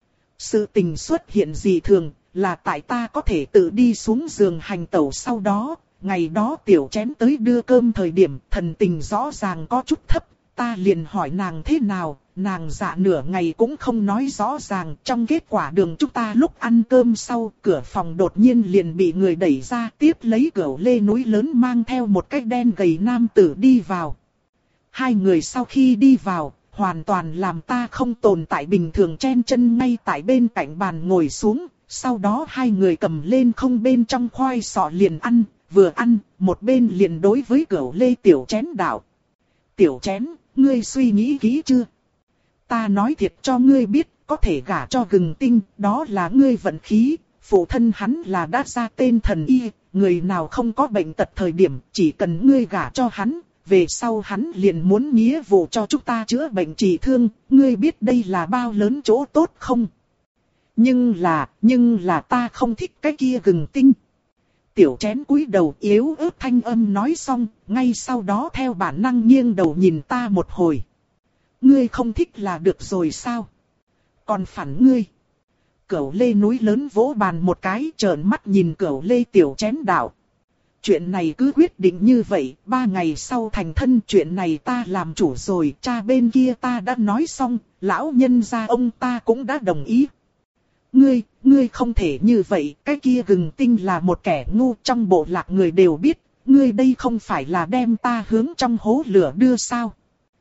S1: Sự tình xuất hiện dị thường, là tại ta có thể tự đi xuống giường hành tẩu sau đó, ngày đó tiểu chén tới đưa cơm thời điểm thần tình rõ ràng có chút thấp, ta liền hỏi nàng thế nào, nàng dạ nửa ngày cũng không nói rõ ràng. Trong kết quả đường chúng ta lúc ăn cơm sau, cửa phòng đột nhiên liền bị người đẩy ra, tiếp lấy Cửu Lê núi lớn mang theo một cái đen gầy nam tử đi vào. Hai người sau khi đi vào, hoàn toàn làm ta không tồn tại bình thường chen chân ngay tại bên cạnh bàn ngồi xuống. Sau đó hai người cầm lên không bên trong khoai sọ liền ăn, vừa ăn, một bên liền đối với Cửu Lê tiểu chén đạo. Tiểu chén, ngươi suy nghĩ kỹ chưa? Ta nói thiệt cho ngươi biết, có thể gả cho Gừng Tinh, đó là ngươi vận khí, phụ thân hắn là đã ra tên thần y, người nào không có bệnh tật thời điểm, chỉ cần ngươi gả cho hắn, về sau hắn liền muốn nghĩa vụ cho chúng ta chữa bệnh trị thương, ngươi biết đây là bao lớn chỗ tốt không? Nhưng là, nhưng là ta không thích cái kia Gừng Tinh. Tiểu chén cúi đầu yếu ớt thanh âm nói xong, ngay sau đó theo bản năng nghiêng đầu nhìn ta một hồi. Ngươi không thích là được rồi sao? Còn phản ngươi. Cửu Lê núi lớn vỗ bàn một cái, trợn mắt nhìn Cửu Lê tiểu chén đạo. Chuyện này cứ quyết định như vậy, ba ngày sau thành thân, chuyện này ta làm chủ rồi, cha bên kia ta đã nói xong, lão nhân gia ông ta cũng đã đồng ý. Ngươi, ngươi không thể như vậy, cái kia Gừng Tinh là một kẻ ngu, trong bộ lạc người đều biết, ngươi đây không phải là đem ta hướng trong hố lửa đưa sao?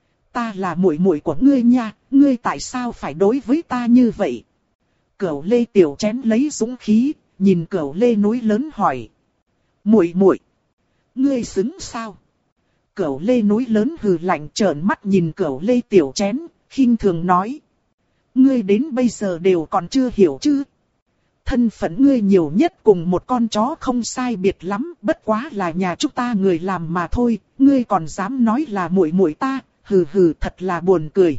S1: Ta là muội muội của ngươi nha, ngươi tại sao phải đối với ta như vậy? Cửu Lê tiểu chén lấy dũng khí, nhìn Cửu Lê núi lớn hỏi. Muội muội, ngươi xứng sao? Cửu Lê núi lớn hừ lạnh trợn mắt nhìn Cửu Lê tiểu chén, khinh thường nói. Ngươi đến bây giờ đều còn chưa hiểu chứ? Thân phận ngươi nhiều nhất cùng một con chó không sai biệt lắm, bất quá là nhà chúng ta người làm mà thôi, ngươi còn dám nói là muội muội ta, hừ hừ thật là buồn cười.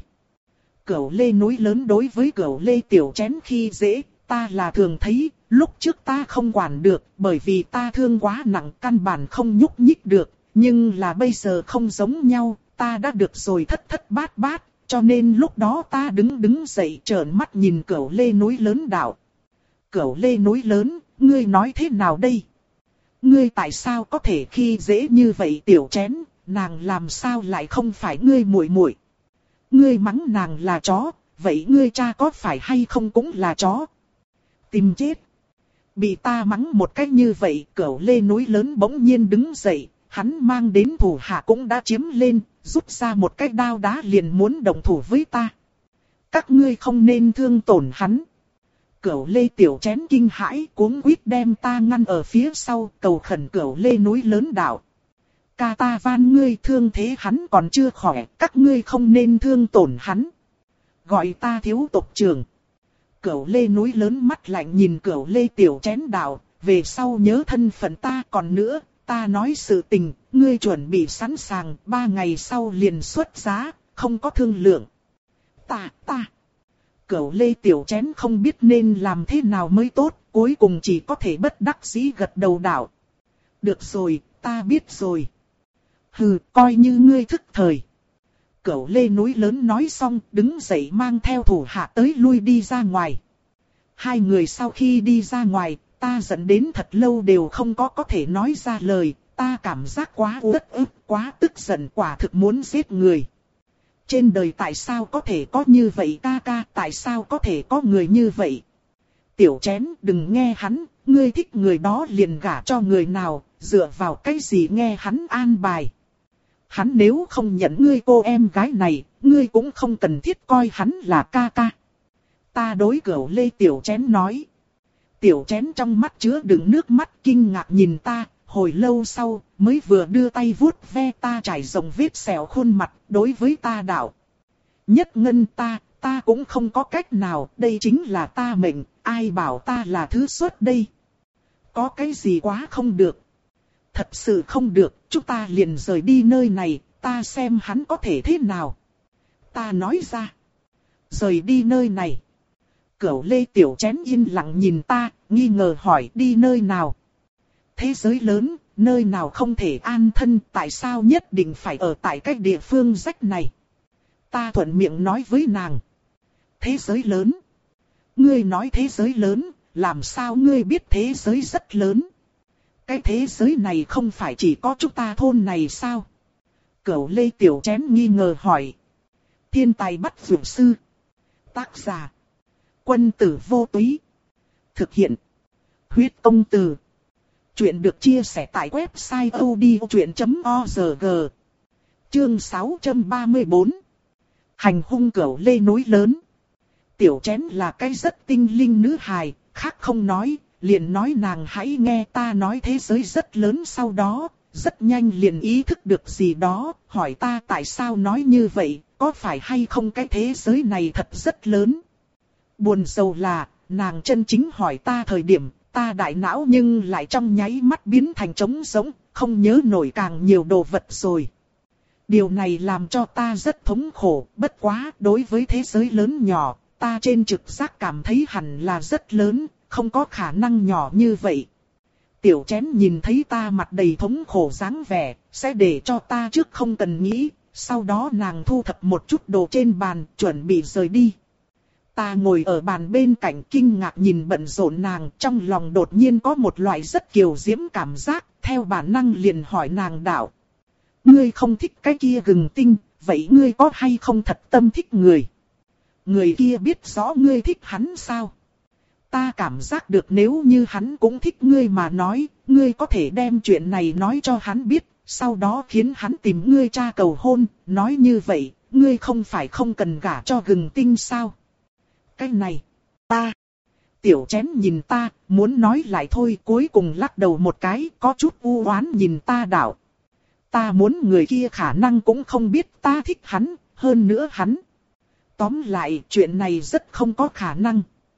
S1: Cửu Lê núi lớn đối với Cửu Lê tiểu chén khi dễ, ta là thường thấy, lúc trước ta không quản được, bởi vì ta thương quá nặng căn bản không nhúc nhích được, nhưng là bây giờ không giống nhau, ta đã được rồi thất thất bát bát, cho nên lúc đó ta đứng đứng dậy trợn mắt nhìn Cửu Lê núi lớn đạo. Cửu Lê núi lớn, ngươi nói thế nào đây? Ngươi tại sao có thể khi dễ như vậy tiểu chén, nàng làm sao lại không phải ngươi muội muội? Ngươi mắng nàng là chó, vậy ngươi cha có phải hay không cũng là chó? Tìm chết! Bị ta mắng một cách như vậy, Cửu Lê núi lớn bỗng nhiên đứng dậy, hắn mang đến thủ hạ cũng đã chiếm lên, rút ra một cái đao đá liền muốn động thủ với ta. Các ngươi không nên thương tổn hắn. Cửu Lê tiểu chén kinh hãi cuống quýt đem ta ngăn ở phía sau, cầu khẩn Cửu Lê núi lớn đạo. Ca ta van ngươi, thương thế hắn còn chưa khỏe, các ngươi không nên thương tổn hắn. Gọi ta thiếu tộc trưởng. Cửu Lê núi lớn mắt lạnh nhìn Cửu Lê tiểu chén đạo, về sau nhớ thân phận ta. Còn nữa, ta nói sự tình, ngươi chuẩn bị sẵn sàng, ba ngày sau liền xuất giá, không có thương lượng. Ta, ta. Cửu Lê tiểu chén không biết nên làm thế nào mới tốt, cuối cùng chỉ có thể bất đắc dĩ gật đầu đạo. Được rồi, ta biết rồi. Hừ, coi như ngươi thức thời. Cửu Lê núi lớn nói xong, đứng dậy mang theo thủ hạ tới lui đi ra ngoài. Hai người sau khi đi ra ngoài, ta giận đến thật lâu đều không có có thể nói ra lời, ta cảm giác quá uất ức, quá tức giận, quả thực muốn giết người. Trên đời tại sao có thể có như vậy ca ca, tại sao có thể có người như vậy? Tiểu Chén, đừng nghe hắn, ngươi thích người đó liền gả cho người nào, dựa vào cái gì nghe hắn an bài. Hắn nếu không nhận ngươi cô em gái này, ngươi cũng không cần thiết coi hắn là ca ca. Ta đối Cửu Lê Tiểu Chén nói. Tiểu Chén trong mắt chứa đựng nước mắt kinh ngạc nhìn ta, hồi lâu sau mới vừa đưa tay vuốt ve ta trải rộng vết sẹo khuôn mặt, đối với ta đạo. Nhất Ngân, ta, ta cũng không có cách nào, đây chính là ta mệnh, ai bảo ta là thứ xuất đây. Có cái gì quá không được. Thật sự không được, chúng ta liền rời đi nơi này, ta xem hắn có thể thế nào. Ta nói ra. Rời đi nơi này. Cửu Lê Tiểu Chén yên lặng nhìn ta, nghi ngờ hỏi đi nơi nào. Thế giới lớn, nơi nào không thể an thân, tại sao nhất định phải ở tại cái địa phương rách này. Ta thuận miệng nói với nàng. Thế giới lớn. Ngươi nói thế giới lớn, làm sao ngươi biết thế giới rất lớn. Cái thế giới này không phải chỉ có chúng ta thôn này sao? Cửu Lê Tiểu Chén nghi ngờ hỏi. Thiên tài bắt vượt sư. Tác giả. Quân tử vô túy. Thực hiện. Huyết công từ. Chuyện được chia sẻ tại website odchuyện chấm org. Chương sáu trăm ba mươi tư. Hành hung Cửu Lê núi lớn. Tiểu Chén là cái rất tinh linh nữ hài, khác không nói, liền nói nàng hãy nghe ta nói thế giới rất lớn, sau đó, rất nhanh liền ý thức được gì đó, hỏi ta tại sao nói như vậy, có phải hay không cái thế giới này thật rất lớn. Buồn rầu là, nàng chân chính hỏi ta thời điểm, ta đại não nhưng lại trong nháy mắt biến thành trống rỗng, không nhớ nổi càng nhiều đồ vật rồi. Điều này làm cho ta rất thống khổ, bất quá đối với thế giới lớn nhỏ, ta trên trực giác cảm thấy hẳn là rất lớn, không có khả năng nhỏ như vậy. Tiểu Chén nhìn thấy ta mặt đầy thống khổ dáng vẻ, sẽ để cho ta trước không cần nghĩ, sau đó nàng thu thập một chút đồ trên bàn, chuẩn bị rời đi. Ta ngồi ở bàn bên cạnh kinh ngạc nhìn bận rộn nàng, trong lòng đột nhiên có một loại rất kiều diễm cảm giác, theo bản năng liền hỏi nàng đạo. Ngươi không thích cái kia gừng tinh, vậy ngươi có hay không thật tâm thích người? Người kia biết rõ ngươi thích hắn sao? Ta cảm giác được nếu như hắn cũng thích ngươi mà nói, ngươi có thể đem chuyện này nói cho hắn biết, sau đó khiến hắn tìm ngươi tra cầu hôn, nói như vậy, ngươi không phải không cần gả cho gừng tinh sao? Cái này, ta... Tiểu Chén nhìn ta, muốn nói lại thôi, cuối cùng lắc đầu một cái, có chút u oán nhìn ta đạo. Ta muốn người kia khả năng cũng không biết ta thích hắn, hơn nữa hắn. Tóm lại, chuyện này rất không có khả năng.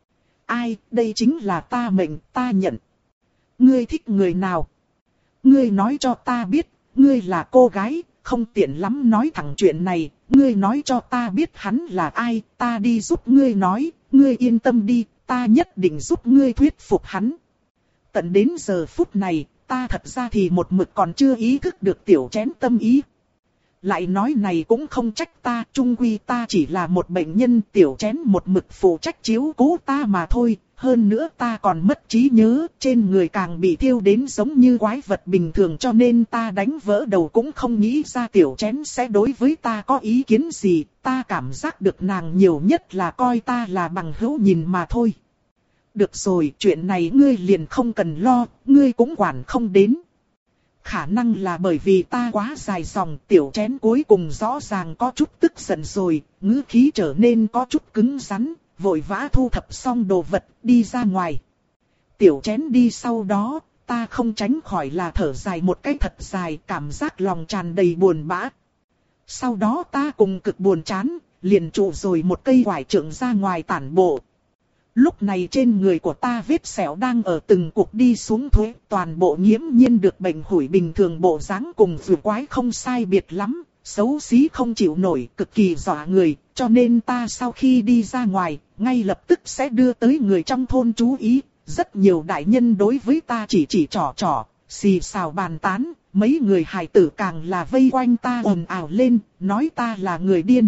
S1: Ai, đây chính là ta mệnh, ta nhận. Ngươi thích người nào? Ngươi nói cho ta biết, ngươi là cô gái, không tiện lắm nói thẳng chuyện này. Ngươi nói cho ta biết hắn là ai, ta đi giúp ngươi nói, ngươi yên tâm đi, ta nhất định giúp ngươi thuyết phục hắn. Tận đến giờ phút này, ta thật ra thì một mực còn chưa ý thức được Tiểu Chén tâm ý. Lại nói này cũng không trách ta, chung quy ta chỉ là một bệnh nhân, Tiểu Chén một mực phụ trách chiếu cố ta mà thôi. Hơn nữa ta còn mất trí nhớ, trên người càng bị thiêu đến giống như quái vật bình thường, cho nên ta đánh vỡ đầu cũng không nghĩ ra Tiểu Chén sẽ đối với ta có ý kiến gì. Ta cảm giác được nàng nhiều nhất là coi ta là bằng hữu nhìn mà thôi. Được rồi, chuyện này ngươi liền không cần lo, ngươi cũng quản không đến. Khả năng là bởi vì ta quá dài dòng, Tiểu Chén cuối cùng rõ ràng có chút tức giận rồi, ngữ khí trở nên có chút cứng rắn, vội vã thu thập xong đồ vật, đi ra ngoài. Tiểu Chén đi sau đó, ta không tránh khỏi là thở dài một cái thật dài, cảm giác lòng tràn đầy buồn bã. Sau đó ta cùng cực buồn chán, liền trụ rồi một cây quải trượng ra ngoài tản bộ. Lúc này trên người của ta vết sẹo đang ở từng cuộc đi xuống thuế, toàn bộ nghiễm nhiên được bệnh hủi bình thường, bộ dáng cùng vừa quái không sai biệt lắm, xấu xí không chịu nổi, cực kỳ dọa người, cho nên ta sau khi đi ra ngoài, ngay lập tức sẽ đưa tới người trong thôn chú ý. Rất nhiều đại nhân đối với ta chỉ chỉ trò trò, xì xào bàn tán, mấy người hài tử càng là vây quanh ta ồn ào lên, nói ta là người điên.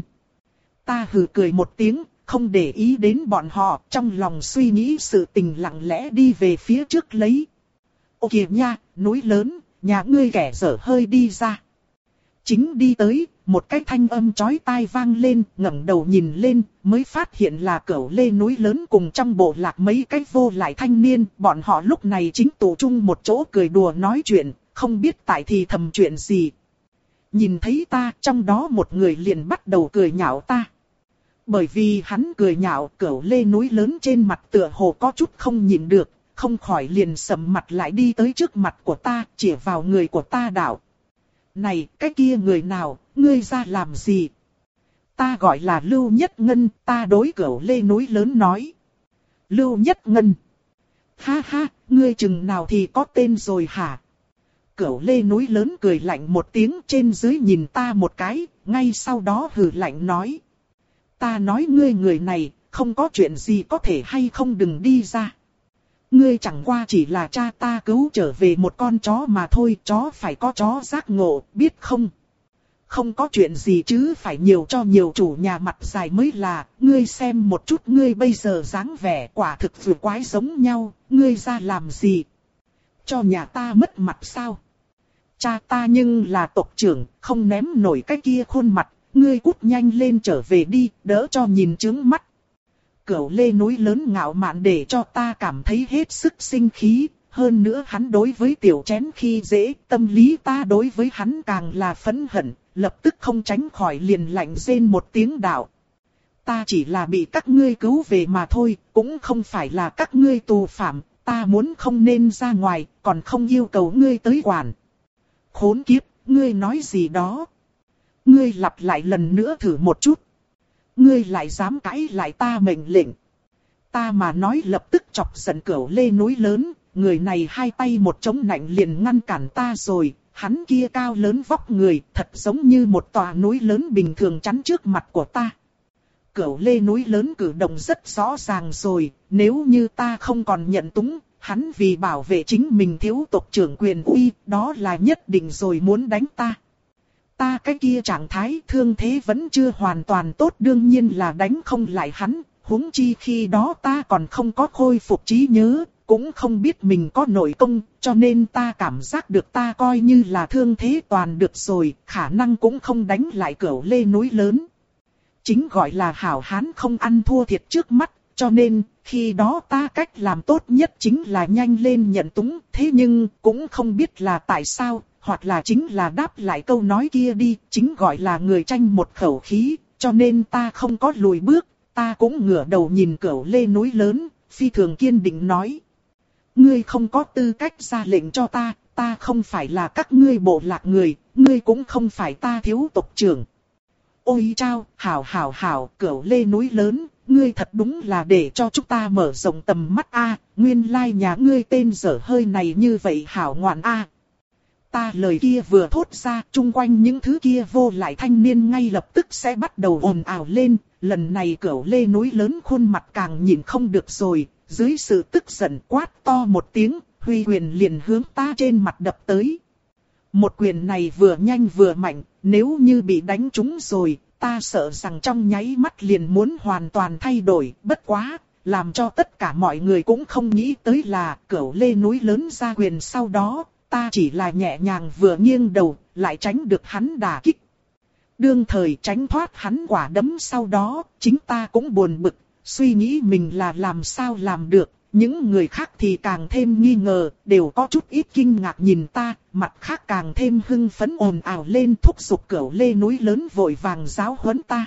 S1: Ta hừ cười một tiếng, không để ý đến bọn họ, trong lòng suy nghĩ sự tình lặng lẽ đi về phía trước lấy. Ô kìa nha, núi lớn, nhà ngươi kẻ dở hơi đi ra. Chính đi tới, một cái thanh âm chói tai vang lên, ngẩng đầu nhìn lên, mới phát hiện là Cửu Lê núi lớn cùng trong bộ lạc mấy cái vô lại thanh niên, bọn họ lúc này chính tụ chung một chỗ cười đùa nói chuyện, không biết tại thì thầm chuyện gì. Nhìn thấy ta, trong đó một người liền bắt đầu cười nhạo ta. Bởi vì hắn cười nhạo, Cửu Lê núi lớn trên mặt tựa hồ có chút không nhịn được, không khỏi liền sầm mặt lại đi tới trước mặt của ta, chỉ vào người của ta đạo. Này, cái kia người nào, ngươi ra làm gì? Ta gọi là Lưu Nhất Ngân, ta đối Cửu Lê núi lớn nói. Lưu Nhất Ngân. Ha ha, ngươi chừng nào thì có tên rồi hả? Cửu Lê núi lớn cười lạnh một tiếng trên dưới nhìn ta một cái, ngay sau đó hừ lạnh nói. Ta nói ngươi người này, không có chuyện gì có thể hay không đừng đi ra. Ngươi chẳng qua chỉ là cha ta cứu trở về một con chó mà thôi, chó phải có chó giác ngộ, biết không? Không có chuyện gì chứ phải nhiều cho nhiều chủ nhà mặt dài mới là, ngươi xem một chút ngươi bây giờ dáng vẻ quả thực vừa quái giống nhau, ngươi ra làm gì? Cho nhà ta mất mặt sao? Cha ta nhưng là tộc trưởng, không ném nổi cái kia khuôn mặt, ngươi cút nhanh lên trở về đi, đỡ cho nhìn chướng mắt. Cửu Lê núi lớn ngạo mạn để cho ta cảm thấy hết sức sinh khí, hơn nữa hắn đối với tiểu chén khi dễ, tâm lý ta đối với hắn càng là phẫn hận, lập tức không tránh khỏi liền lạnh rên một tiếng đạo. Ta chỉ là bị các ngươi cứu về mà thôi, cũng không phải là các ngươi tù phạm, ta muốn không nên ra ngoài, còn không yêu cầu ngươi tới quản. Khốn kiếp, ngươi nói gì đó? Ngươi lặp lại lần nữa thử một chút. Ngươi lại dám cãi lại ta mệnh lệnh. Ta mà nói lập tức chọc giận Cửu Lê núi lớn, người này hai tay một chống nạnh liền ngăn cản ta rồi, hắn kia cao lớn vóc người, thật giống như một tòa núi lớn bình thường chắn trước mặt của ta. Cửu Lê núi lớn cử động rất rõ ràng rồi, nếu như ta không còn nhận túng, hắn vì bảo vệ chính mình thiếu tộc trưởng quyền uy, đó là nhất định rồi muốn đánh ta. Ta cái kia trạng thái thương thế vẫn chưa hoàn toàn tốt, đương nhiên là đánh không lại hắn, huống chi khi đó ta còn không có khôi phục trí nhớ, cũng không biết mình có nội công, cho nên ta cảm giác được ta coi như là thương thế toàn được rồi, khả năng cũng không đánh lại Cửu Lê núi lớn. Chính gọi là hảo hán không ăn thua thiệt trước mắt, cho nên khi đó ta cách làm tốt nhất chính là nhanh lên nhận túng, thế nhưng cũng không biết là tại sao. Hoặc là chính là đáp lại câu nói kia đi, chính gọi là người tranh một khẩu khí, cho nên ta không có lùi bước, ta cũng ngửa đầu nhìn Cửu Lê núi lớn, phi thường kiên định nói. Ngươi không có tư cách ra lệnh cho ta, ta không phải là các ngươi bộ lạc người, ngươi cũng không phải ta thiếu tộc trưởng. Ôi chao, hảo hảo hảo, Cửu Lê núi lớn, ngươi thật đúng là để cho chúng ta mở rộng tầm mắt a, nguyên lai nhà ngươi tên dở hơi này như vậy hảo ngoạn a. Ta lời kia vừa thốt ra, chung quanh những thứ kia vô lại thanh niên ngay lập tức sẽ bắt đầu ồn ào lên, lần này Cửu Lê núi lớn khuôn mặt càng nhìn không được rồi, dưới sự tức giận quát to một tiếng, huy quyền liền hướng ta trên mặt đập tới. Một quyền này vừa nhanh vừa mạnh, nếu như bị đánh trúng rồi, ta sợ rằng trong nháy mắt liền muốn hoàn toàn thay đổi, bất quá. Làm cho tất cả mọi người cũng không nghĩ tới là Cửu Lê núi lớn ra quyền sau đó. Ta chỉ là nhẹ nhàng vừa nghiêng đầu, lại tránh được hắn đả kích. Đương thời tránh thoát hắn quả đấm sau đó, chính ta cũng buồn bực, suy nghĩ mình là làm sao làm được. Những người khác thì càng thêm nghi ngờ, đều có chút ít kinh ngạc nhìn ta, mặt khác càng thêm hưng phấn ồn ào lên thúc giục Cửu Lê núi lớn vội vàng giáo huấn ta.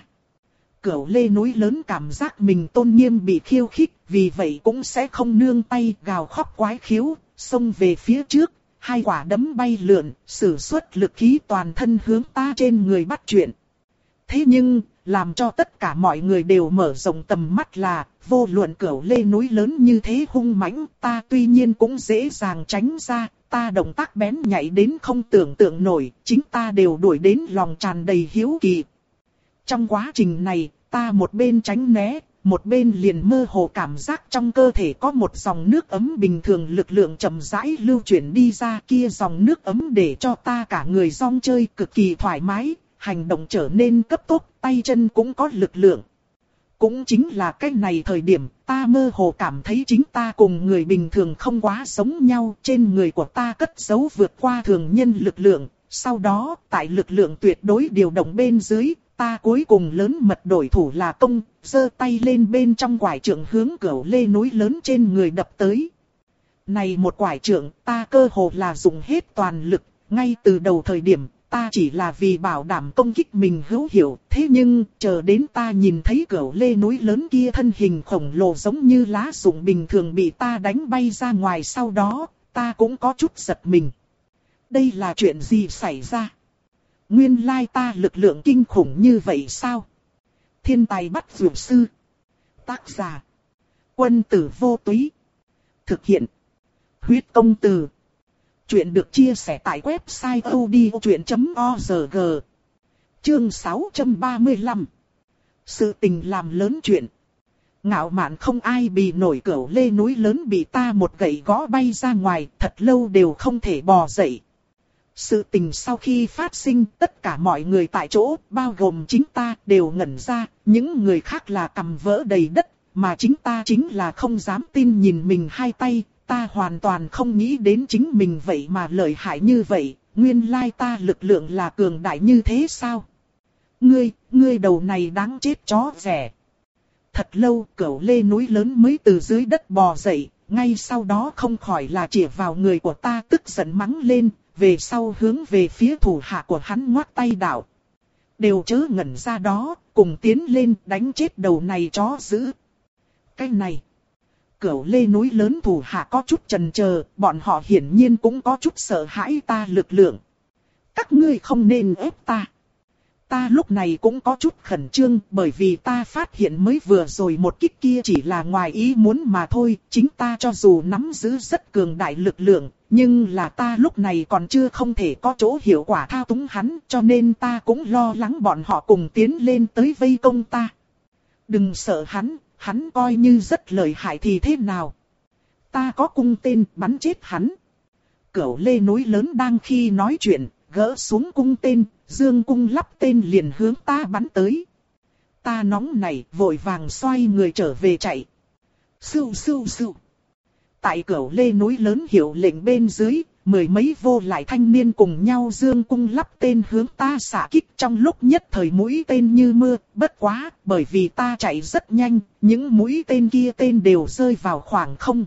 S1: Cửu Lê núi lớn cảm giác mình tôn nghiêm bị khiêu khích, vì vậy cũng sẽ không nương tay gào khóc quái khiếu, xông về phía trước. Hai quả đấm bay lượn, sử xuất lực khí toàn thân hướng ta trên người bắt chuyện. Thế nhưng, làm cho tất cả mọi người đều mở rộng tầm mắt là, vô luận Cửu Lê núi lớn như thế hung mãnh, ta tuy nhiên cũng dễ dàng tránh ra, ta động tác bén nhạy đến không tưởng tượng nổi, chính ta đều đuổi đến lòng tràn đầy hiếu kỳ. Trong quá trình này, ta một bên tránh né, một bên liền mơ hồ cảm giác trong cơ thể có một dòng nước ấm bình thường lực lượng chậm rãi lưu chuyển đi ra, kia dòng nước ấm để cho ta cả người rong chơi cực kỳ thoải mái, hành động trở nên cấp tốc, tay chân cũng có lực lượng. Cũng chính là cái này thời điểm, ta mơ hồ cảm thấy chính ta cùng người bình thường không quá giống nhau, trên người của ta cất giấu vượt qua thường nhân lực lượng, sau đó, tại lực lượng tuyệt đối điều động bên dưới, ta cuối cùng lớn mật đổi thủ là công, giơ tay lên bên trong quải trượng hướng Cửu Lê núi lớn trên người đập tới. Này một quải trượng, ta cơ hồ là dùng hết toàn lực, ngay từ đầu thời điểm, ta chỉ là vì bảo đảm công kích mình hữu hiệu, thế nhưng, chờ đến ta nhìn thấy Cửu Lê núi lớn kia thân hình khổng lồ giống như lá rụng bình thường bị ta đánh bay ra ngoài, sau đó, ta cũng có chút giật mình. Đây là chuyện gì xảy ra? Nguyên lai ta lực lượng kinh khủng như vậy sao? Thiên tài bắt dược sư. Tác giả: Quân tử vô túy. Thực hiện: Huyết công từ. Chuyện được chia sẻ tại website odchuyện chấm org. Chương sáu trăm ba mươi lăm. Sự tình làm lớn chuyện. Ngạo mạn không ai bì nổi, Cửu Lê núi lớn bị ta một gậy gõ bay ra ngoài, thật lâu đều không thể bò dậy. Sự tình sau khi phát sinh, tất cả mọi người tại chỗ, bao gồm chính ta, đều ngẩn ra, những người khác là cằm vỡ đầy đất, mà chính ta chính là không dám tin nhìn mình hai tay, ta hoàn toàn không nghĩ đến chính mình vậy mà lợi hại như vậy, nguyên lai ta lực lượng là cường đại như thế sao? Ngươi, ngươi đầu này đáng chết chó rẻ. Thật lâu, Cửu Lê núi lớn mới từ dưới đất bò dậy, ngay sau đó không khỏi là chĩa vào người của ta tức giận mắng lên. Về sau hướng về phía thủ hạ của hắn ngoắc tay đạo. Đều chớ ngẩn ra đó, cùng tiến lên đánh chết đầu này chó dữ. Cái này. Cửu Lê núi lớn thủ hạ có chút chần chờ, bọn họ hiển nhiên cũng có chút sợ hãi ta lực lượng. Các ngươi không nên ép ta. Ta lúc này cũng có chút khẩn trương, bởi vì ta phát hiện mới vừa rồi một kích kia chỉ là ngoài ý muốn mà thôi. Chính ta cho dù nắm giữ rất cường đại lực lượng, nhưng là ta lúc này còn chưa không thể có chỗ hiệu quả thao túng hắn, cho nên ta cũng lo lắng bọn họ cùng tiến lên tới vây công ta. Đừng sợ hắn, hắn coi như rất lợi hại thì thế nào? Ta có cung tên bắn chết hắn. Cửu Lê núi lớn đang khi nói chuyện, gỡ xuống cung tên, dương cung lắp tên liền hướng ta bắn tới. Ta nóng nảy, vội vàng xoay người trở về chạy. Sưu sưu sưu. Tại Cửu Lê núi lớn hiệu lệnh bên dưới, mười mấy vô lại thanh niên cùng nhau dương cung lắp tên hướng ta xạ kích, trong lúc nhất thời mũi tên như mưa, bất quá, bởi vì ta chạy rất nhanh, những mũi tên kia tên đều rơi vào khoảng không.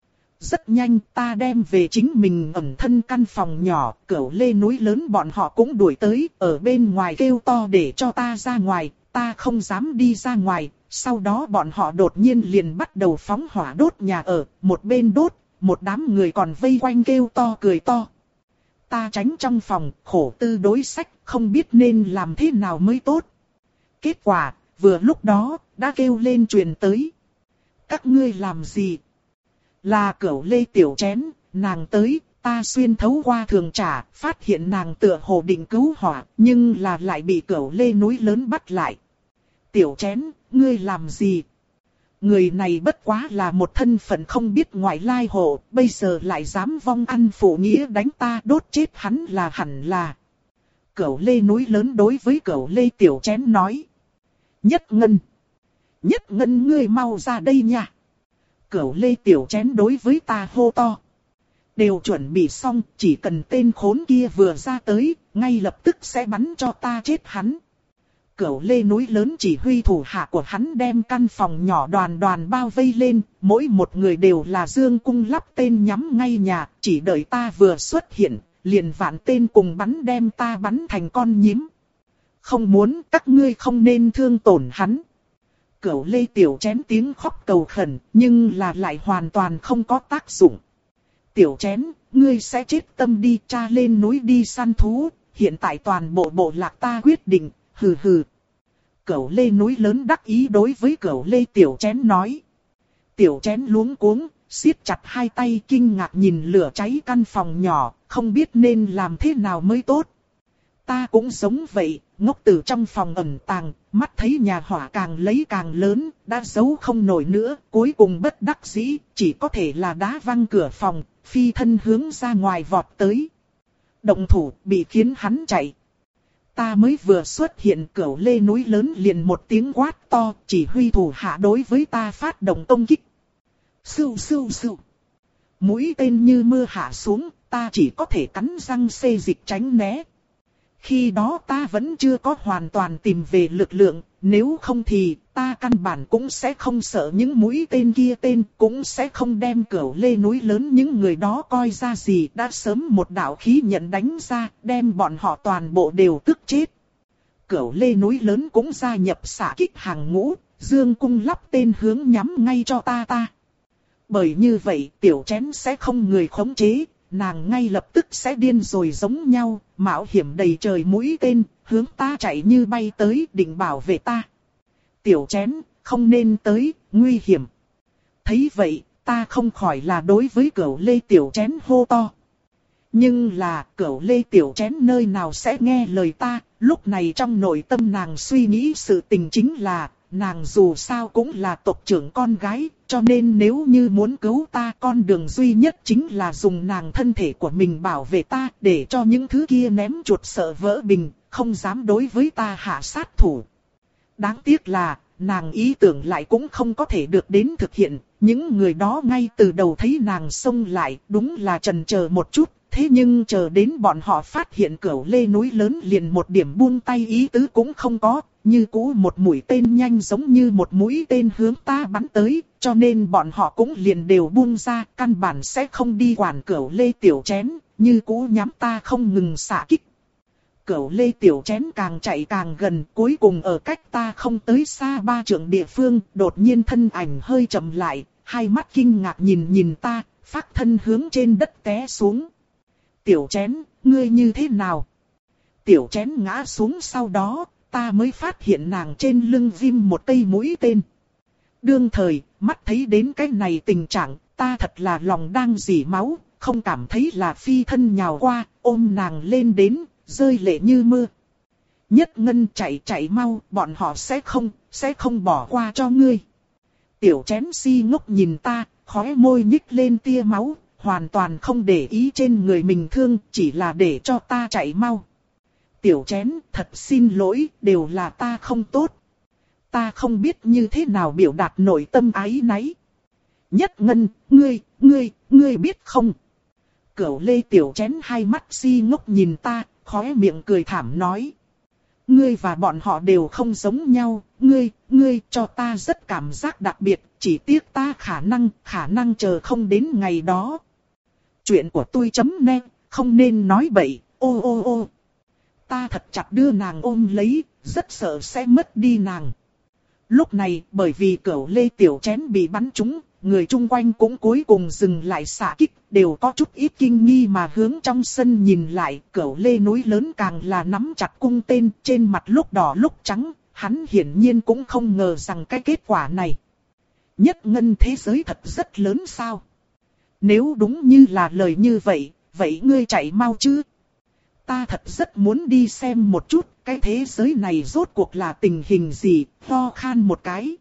S1: Rất nhanh ta đem về chính mình ẩn thân căn phòng nhỏ, Cửu Lê núi lớn bọn họ cũng đuổi tới, ở bên ngoài kêu to để cho ta ra ngoài, ta không dám đi ra ngoài. Sau đó bọn họ đột nhiên liền bắt đầu phóng hỏa đốt nhà ở, một bên đốt, một đám người còn vây quanh kêu to cười to. Ta tránh trong phòng, khổ tư đối sách, không biết nên làm thế nào mới tốt. Kết quả, vừa lúc đó, đã kêu lên truyền tới. Các ngươi làm gì? Là Cửu Lê tiểu chén, nàng tới, ta xuyên thấu qua thường trả, phát hiện nàng tựa hồ định cứu hỏa, nhưng là lại bị Cửu Lê núi lớn bắt lại. Tiểu chén, ngươi làm gì? Người này bất quá là một thân phận không biết ngoại lai hộ, bây giờ lại dám vong ăn phụ nghĩa đánh ta, đốt chết hắn là hẳn là. Cửu Lê núi lớn đối với Cửu Lê tiểu chén nói. Nhất Ngân. Nhất Ngân ngươi mau ra đây nha. Cửu Lê tiểu chén đối với ta hô to. Đều chuẩn bị xong, chỉ cần tên khốn kia vừa ra tới, ngay lập tức sẽ bắn cho ta chết hắn. Cửu Lê núi lớn chỉ huy thủ hạ của hắn đem căn phòng nhỏ đoàn đoàn bao vây lên, mỗi một người đều là dương cung lắp tên nhắm ngay nhà, chỉ đợi ta vừa xuất hiện, liền vạn tên cùng bắn đem ta bắn thành con nhím. Không muốn, các ngươi không nên thương tổn hắn. Cửu Lê tiểu chén tiếng khóc cầu khẩn, nhưng là lại hoàn toàn không có tác dụng. Tiểu chén, ngươi sẽ chết tâm đi, cha lên núi đi săn thú, hiện tại toàn bộ bộ lạc ta quyết định. Hừ hừ. Cửu Lê núi lớn đắc ý đối với Cửu Lê tiểu chén nói. Tiểu chén luống cuống, siết chặt hai tay kinh ngạc nhìn lửa cháy căn phòng nhỏ, không biết nên làm thế nào mới tốt. Ta cũng giống vậy, ngốc từ trong phòng ẩn tàng, mắt thấy nhà hỏa càng lấy càng lớn, đã giấu không nổi nữa, cuối cùng bất đắc dĩ, chỉ có thể là đá văng cửa phòng, phi thân hướng ra ngoài vọt tới. Động thủ bị khiến hắn chạy. Ta mới vừa xuất hiện, Cửu Lê núi lớn liền một tiếng quát to, chỉ huy thủ hạ đối với ta phát động công kích. Sưu sưu sưu. Mũi tên như mưa hạ xuống, ta chỉ có thể cắn răng xê dịch tránh né. Khi đó ta vẫn chưa có hoàn toàn tìm về lực lượng, nếu không thì ta căn bản cũng sẽ không sợ những mũi tên kia tên, cũng sẽ không đem Cửu Lê núi lớn những người đó coi ra gì, đã sớm một đạo khí nhận đánh ra, đem bọn họ toàn bộ đều tức chết. Cửu Lê núi lớn cũng gia nhập xạ kích hàng ngũ, dương cung lắp tên hướng nhắm ngay cho ta ta. Bởi như vậy tiểu chén sẽ không người khống chế, nàng ngay lập tức sẽ điên rồi giống nhau, mạo hiểm đầy trời mũi tên, hướng ta chạy như bay tới định bảo vệ ta. Tiểu chén, không nên tới, nguy hiểm. Thấy vậy, ta không khỏi là đối với Cửu Lê tiểu chén hô to. Nhưng là Cửu Lê tiểu chén nơi nào sẽ nghe lời ta, lúc này trong nội tâm nàng suy nghĩ sự tình chính là, nàng dù sao cũng là tộc trưởng con gái, cho nên nếu như muốn cứu ta, con đường duy nhất chính là dùng nàng thân thể của mình bảo vệ ta, để cho những thứ kia ném chuột sợ vỡ bình, không dám đối với ta hạ sát thủ. Đáng tiếc là, nàng ý tưởng lại cũng không có thể được đến thực hiện, những người đó ngay từ đầu thấy nàng xông lại, đúng là chần chờ một chút. Thế nhưng chờ đến bọn họ phát hiện Cửu Lê núi lớn liền một điểm buông tay ý tứ cũng không có, như cũ một mũi tên nhanh giống như một mũi tên hướng ta bắn tới, cho nên bọn họ cũng liền đều buông ra, căn bản sẽ không đi quản Cửu Lê tiểu chén, như cũ nhắm ta không ngừng xạ kích. Cửu Lê tiểu chén càng chạy càng gần, cuối cùng ở cách ta không tới xa ba trượng địa phương, đột nhiên thân ảnh hơi chậm lại, hai mắt kinh ngạc nhìn nhìn ta, phát thân hướng trên đất té xuống. Tiểu chén, ngươi như thế nào? Tiểu chén ngã xuống sau đó, ta mới phát hiện nàng trên lưng ghim một cây mũi tên. Đương thời, mắt thấy đến cái này tình trạng, ta thật là lòng đang rỉ máu, không cảm thấy là phi thân nhào qua, ôm nàng lên đến, rơi lệ như mưa. Nhất Ngân chạy chạy mau, bọn họ sẽ không, sẽ không bỏ qua cho ngươi. Tiểu chén si ngốc nhìn ta, khóe môi nhích lên tia máu. Hoàn toàn không để ý trên người mình thương, chỉ là để cho ta chạy mau. Tiểu chén, thật xin lỗi, đều là ta không tốt. Ta không biết như thế nào biểu đạt nội tâm áy náy. Nhất Ngân, ngươi, ngươi, ngươi biết không? Cửu Lê tiểu chén hai mắt si ngốc nhìn ta, khóe miệng cười thảm nói. Ngươi và bọn họ đều không giống nhau, ngươi, ngươi cho ta rất cảm giác đặc biệt, chỉ tiếc ta khả năng, khả năng chờ không đến ngày đó. Chuyện của tôi chấm net, không nên nói bậy, ô ô ô. Ta thật chặt đưa nàng ôm lấy, rất sợ sẽ mất đi nàng. Lúc này, bởi vì Cửu Lê tiểu chén bị bắn trúng, người chung quanh cũng cuối cùng dừng lại xạ kích, đều có chút ít kinh nghi mà hướng trong sân nhìn lại. Cửu Lê núi lớn càng là nắm chặt cung tên, trên mặt lúc đỏ lúc trắng, hắn hiển nhiên cũng không ngờ rằng cái kết quả này. Nhất Ngân, thế giới thật rất lớn sao? Nếu đúng như là lời như vậy, vậy ngươi chạy mau chứ? Ta thật rất muốn đi xem một chút, cái thế giới này rốt cuộc là tình hình gì, ho khan một cái.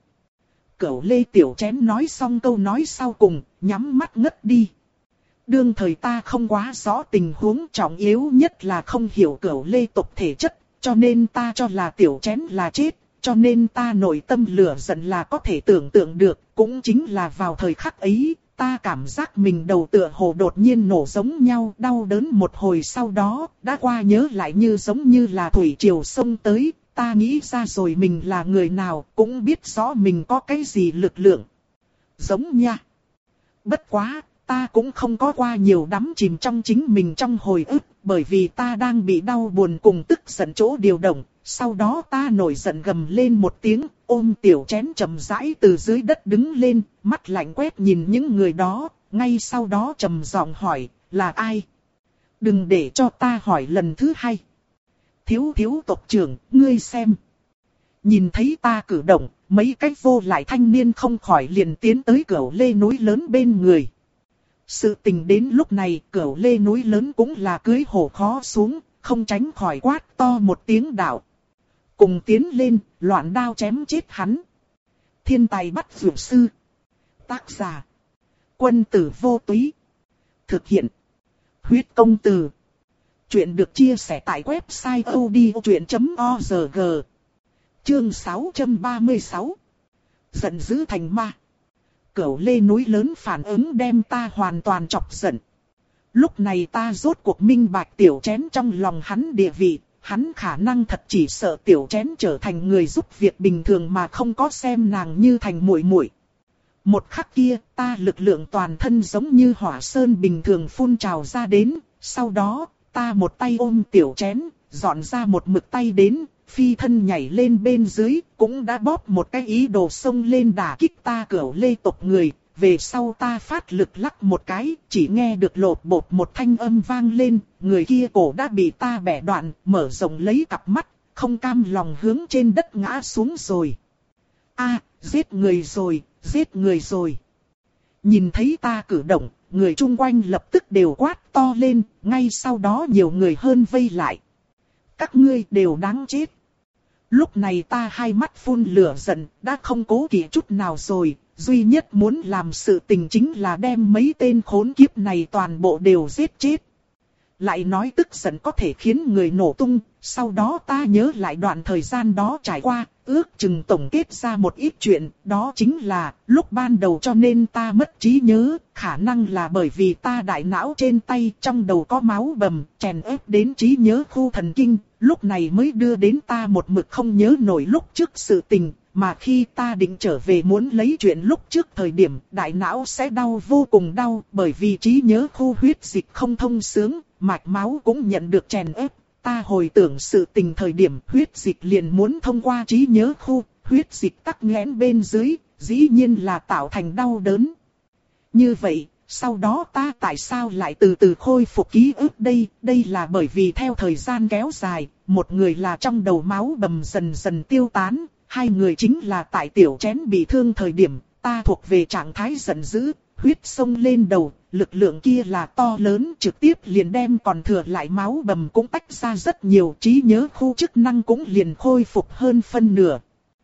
S1: Cửu Lê tiểu chén nói xong câu nói sau cùng, nhắm mắt ngất đi. Đương thời ta không quá rõ tình huống, trọng yếu nhất là không hiểu Cửu Lê tộc thể chất, cho nên ta cho là tiểu chén là chết, cho nên ta nội tâm lửa giận là có thể tưởng tượng được, cũng chính là vào thời khắc ấy. Ta cảm giác mình đầu tựa hồ đột nhiên nổ giống nhau, đau đớn một hồi sau đó, đã qua nhớ lại như giống như là thủy triều sông tới, ta nghĩ ra rồi mình là người nào, cũng biết rõ mình có cái gì lực lượng. Giống nha. Bất quá, ta cũng không có qua nhiều đắm chìm trong chính mình trong hồi ức, bởi vì ta đang bị đau buồn cùng tức giận chỗ điều động. Sau đó ta nổi giận gầm lên một tiếng, ôm tiểu chén chậm rãi từ dưới đất đứng lên, mắt lạnh quét nhìn những người đó, ngay sau đó trầm giọng hỏi, là ai? Đừng để cho ta hỏi lần thứ hai. Thiếu thiếu tộc trưởng, ngươi xem. Nhìn thấy ta cử động, mấy cái vô lại thanh niên không khỏi liền tiến tới Cửu Lê núi lớn bên người. Sự tình đến lúc này, Cửu Lê núi lớn cũng là cưới hổ khó xuống, không tránh khỏi quát to một tiếng đạo. cùng tiến lên, loạn đao chém chết hắn. Thiên tài bắt dược sư. Tác giả. Quân tử vô túy. Thực hiện. Huyết công từ. Chuyện được chia sẻ tại website odchuyện chấm org. Chương sáu trăm ba mươi sáu. Giận dữ thành ma. Cửu lê núi lớn phản ứng đem ta hoàn toàn chọc giận. Lúc này ta rốt cuộc minh bạch tiểu chén trong lòng hắn địa vị. Hắn khả năng thật chỉ sợ tiểu chén trở thành người giúp việc bình thường mà không có xem nàng như thành muội muội. Một khắc kia, ta lực lượng toàn thân giống như hỏa sơn bình thường phun trào ra đến. Sau đó, ta một tay ôm tiểu chén, dọn ra một mực tay đến, phi thân nhảy lên bên dưới, cũng đã bóp một cái ý đồ xông lên đả kích ta Cửu lê tộc người. Về sau ta phát lực lắc một cái, chỉ nghe được lột bột một thanh âm vang lên, người kia cổ đã bị ta bẻ đoạn, mở rộng lấy cặp mắt, không cam lòng hướng trên đất ngã xuống rồi. A, giết người rồi, giết người rồi. Nhìn thấy ta cử động, người chung quanh lập tức đều quát to lên, ngay sau đó nhiều người hơn vây lại. Các ngươi đều đáng chết. Lúc này ta hai mắt phun lửa giận, đã không cố kỵ chút nào rồi. Duy nhất muốn làm sự tình chính là đem mấy tên khốn kiếp này toàn bộ đều giết chết. Lại nói tức giận có thể khiến người nổ tung, sau đó ta nhớ lại đoạn thời gian đó trải qua, ước chừng tổng kết ra một ít chuyện, đó chính là, lúc ban đầu cho nên ta mất trí nhớ, khả năng là bởi vì ta đại não trên tay trong đầu có máu bầm, chèn ép đến trí nhớ khu thần kinh, lúc này mới đưa đến ta một mực không nhớ nổi lúc trước sự tình. Mà khi ta định trở về muốn lấy chuyện lúc trước thời điểm, đại não sẽ đau vô cùng đau, bởi vì trí nhớ khu huyết dịch không thông sướng, mạch máu cũng nhận được chèn ép. Ta hồi tưởng sự tình thời điểm huyết dịch liền muốn thông qua trí nhớ khu, huyết dịch tắc nghẽn bên dưới, dĩ nhiên là tạo thành đau đớn. Như vậy, sau đó ta tại sao lại từ từ khôi phục ký ức đây? Đây là bởi vì theo thời gian kéo dài, một người là trong đầu máu bầm dần dần tiêu tán. Hai người chính là tại tiểu chén bị thương thời điểm, ta thuộc về trạng thái giận dữ, huyết sông lên đầu, lực lượng kia là to lớn, trực tiếp liền đem còn thừa lại máu bầm cũng tách ra rất nhiều, trí nhớ khu chức năng cũng liền khôi phục hơn phân nửa.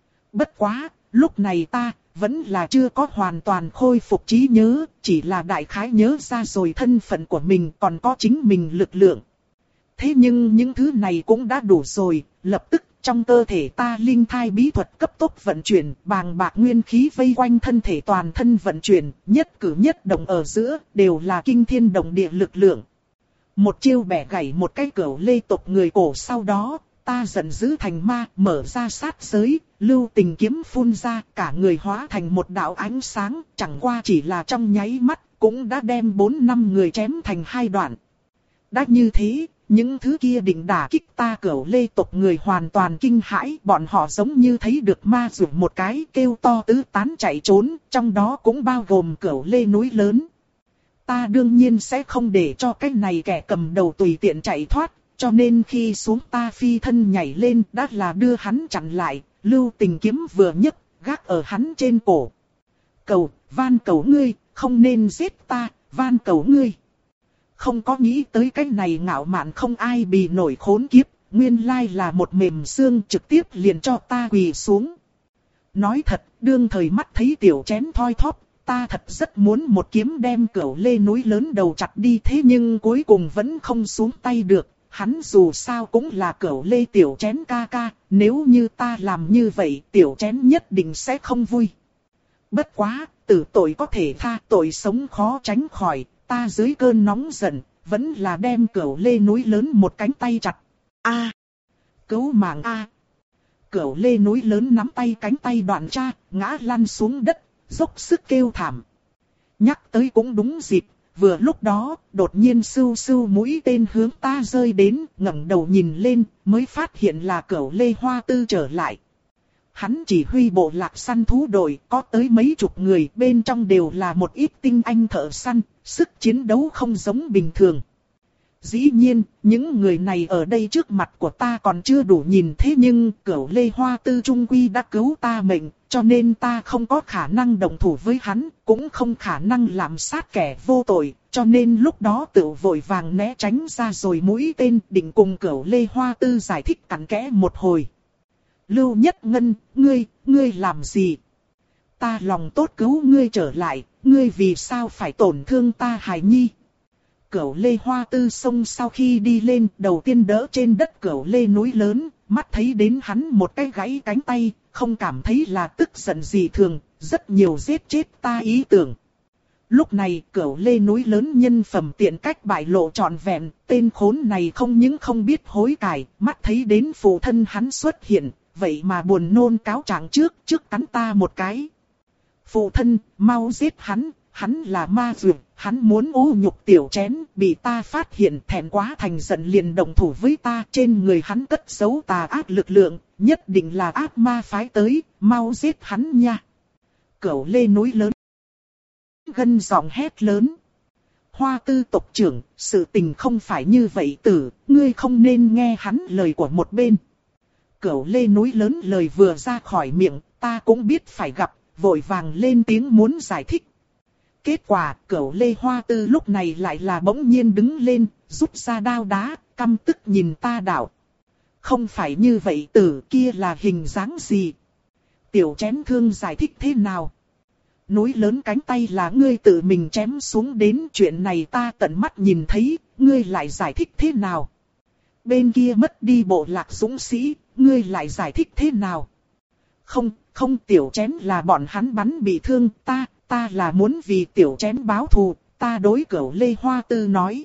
S1: Bất quá, lúc này ta vẫn là chưa có hoàn toàn khôi phục trí nhớ, chỉ là đại khái nhớ ra rồi thân phận của mình, còn có chính mình lực lượng. Thế nhưng những thứ này cũng đã đủ rồi, lập tức trong cơ thể ta linh thai bí thuật cấp tốc vận chuyển, bàng bạc nguyên khí vây quanh thân thể toàn thân vận chuyển, nhất cử nhất động ở giữa đều là kinh thiên động địa lực lượng. Một chiêu bẻ gãy một cái Cửu lê tộc người cổ, sau đó ta giận dữ thành ma, mở ra sát giới, lưu tình kiếm phun ra, cả người hóa thành một đạo ánh sáng, chẳng qua chỉ là trong nháy mắt, cũng đã đem bốn năm người chém thành hai đoạn. Đã như thế, những thứ kia định đả kích ta Cửu lê tộc người hoàn toàn kinh hãi, bọn họ giống như thấy được ma dụ một cái, kêu to tứ tán chạy trốn, trong đó cũng bao gồm Cửu lê núi lớn. Ta đương nhiên sẽ không để cho cái này kẻ cầm đầu tùy tiện chạy thoát, cho nên khi xuống ta phi thân nhảy lên đã là đưa hắn chặn lại, lưu tình kiếm vừa nhấc, gác ở hắn trên cổ. Cầu, van cầu ngươi, không nên giết ta, van cầu ngươi. Không có nghĩ tới cái này ngạo mạn không ai bì nổi khốn kiếp, nguyên lai là một mềm xương, trực tiếp liền cho ta quỳ xuống. Nói thật, đương thời mắt thấy tiểu chén thoi thóp, ta thật rất muốn một kiếm đem Cửu lê núi lớn đầu chặt đi, thế nhưng cuối cùng vẫn không xuống tay được. Hắn dù sao cũng là Cửu lê tiểu chén ca ca, nếu như ta làm như vậy tiểu chén nhất định sẽ không vui. Bất quá, tử tội có thể tha, tội sống khó tránh khỏi. Ta dưới cơn nóng giận, vẫn là đem Cửu lê núi lớn một cánh tay chặt. A, cứu mạng a! Cửu lê núi lớn nắm tay cánh tay đoạn cha, ngã lăn xuống đất, dốc sức kêu thảm. Nhắc tới cũng đúng dịp, vừa lúc đó, đột nhiên sưu sưu mũi tên hướng ta rơi đến, ngẩng đầu nhìn lên, mới phát hiện là Cửu lê hoa tư trở lại. Hắn chỉ huy bộ lạc săn thú đội, có tới mấy chục người, bên trong đều là một ít tinh anh thợ săn, sức chiến đấu không giống bình thường. Dĩ nhiên, những người này ở đây trước mặt của ta còn chưa đủ nhìn, thế nhưng Cửu lê hoa tư trung quy đã cứu ta mệnh, cho nên ta không có khả năng động thủ với hắn, cũng không khả năng làm sát kẻ vô tội, cho nên lúc đó tự vội vàng né tránh ra rồi mũi tên, định cùng Cửu lê hoa tư giải thích cặn kẽ một hồi. Lưu Nhất Ngân, ngươi, ngươi làm gì? Ta lòng tốt cứu ngươi trở lại, ngươi vì sao phải tổn thương ta hài nhi? Cửu Lê Hoa Tư sông sau khi đi lên, đầu tiên đỡ trên đất Cửu Lê núi lớn, mắt thấy đến hắn một cái gãy cánh tay, không cảm thấy là tức giận gì thường, rất nhiều giết chết ta ý tưởng. Lúc này Cửu Lê núi lớn nhân phẩm tiện cách bại lộ trọn vẹn, tên khốn này không những không biết hối cải, mắt thấy đến phụ thân hắn xuất hiện, vậy mà buồn nôn cáo trạng trước, trước cắn ta một cái. Phụ thân, mau giết hắn, hắn là ma dược, hắn muốn ô nhục tiểu chén, bị ta phát hiện thẹn quá thành giận liền động thủ với ta, trên người hắn cất giấu tà ác lực lượng, nhất định là ác ma phái tới, mau giết hắn nha. Cửu Lê núi lớn gân giọng hét lớn. Hoa Tư tộc trưởng, sự tình không phải như vậy tử, ngươi không nên nghe hắn lời của một bên. Cửu Lê núi lớn lời vừa ra khỏi miệng, ta cũng biết phải gặp, vội vàng lên tiếng muốn giải thích. Kết quả, Cửu Lê Hoa Tư lúc này lại là bỗng nhiên đứng lên, rút ra đao đá, căm tức nhìn ta đạo. Không phải như vậy tử, kia là hình dáng gì? Tiểu chén thương giải thích thế nào? Núi lớn cánh tay là ngươi tự mình chém xuống đến, chuyện này ta tận mắt nhìn thấy, ngươi lại giải thích thế nào? Bên kia mất đi bộ lạc dũng sĩ, ngươi lại giải thích thế nào? Không, không, tiểu chén là bọn hắn bắn bị thương, ta, ta là muốn vì tiểu chén báo thù, ta đối Cửu Lê Hoa Tư nói.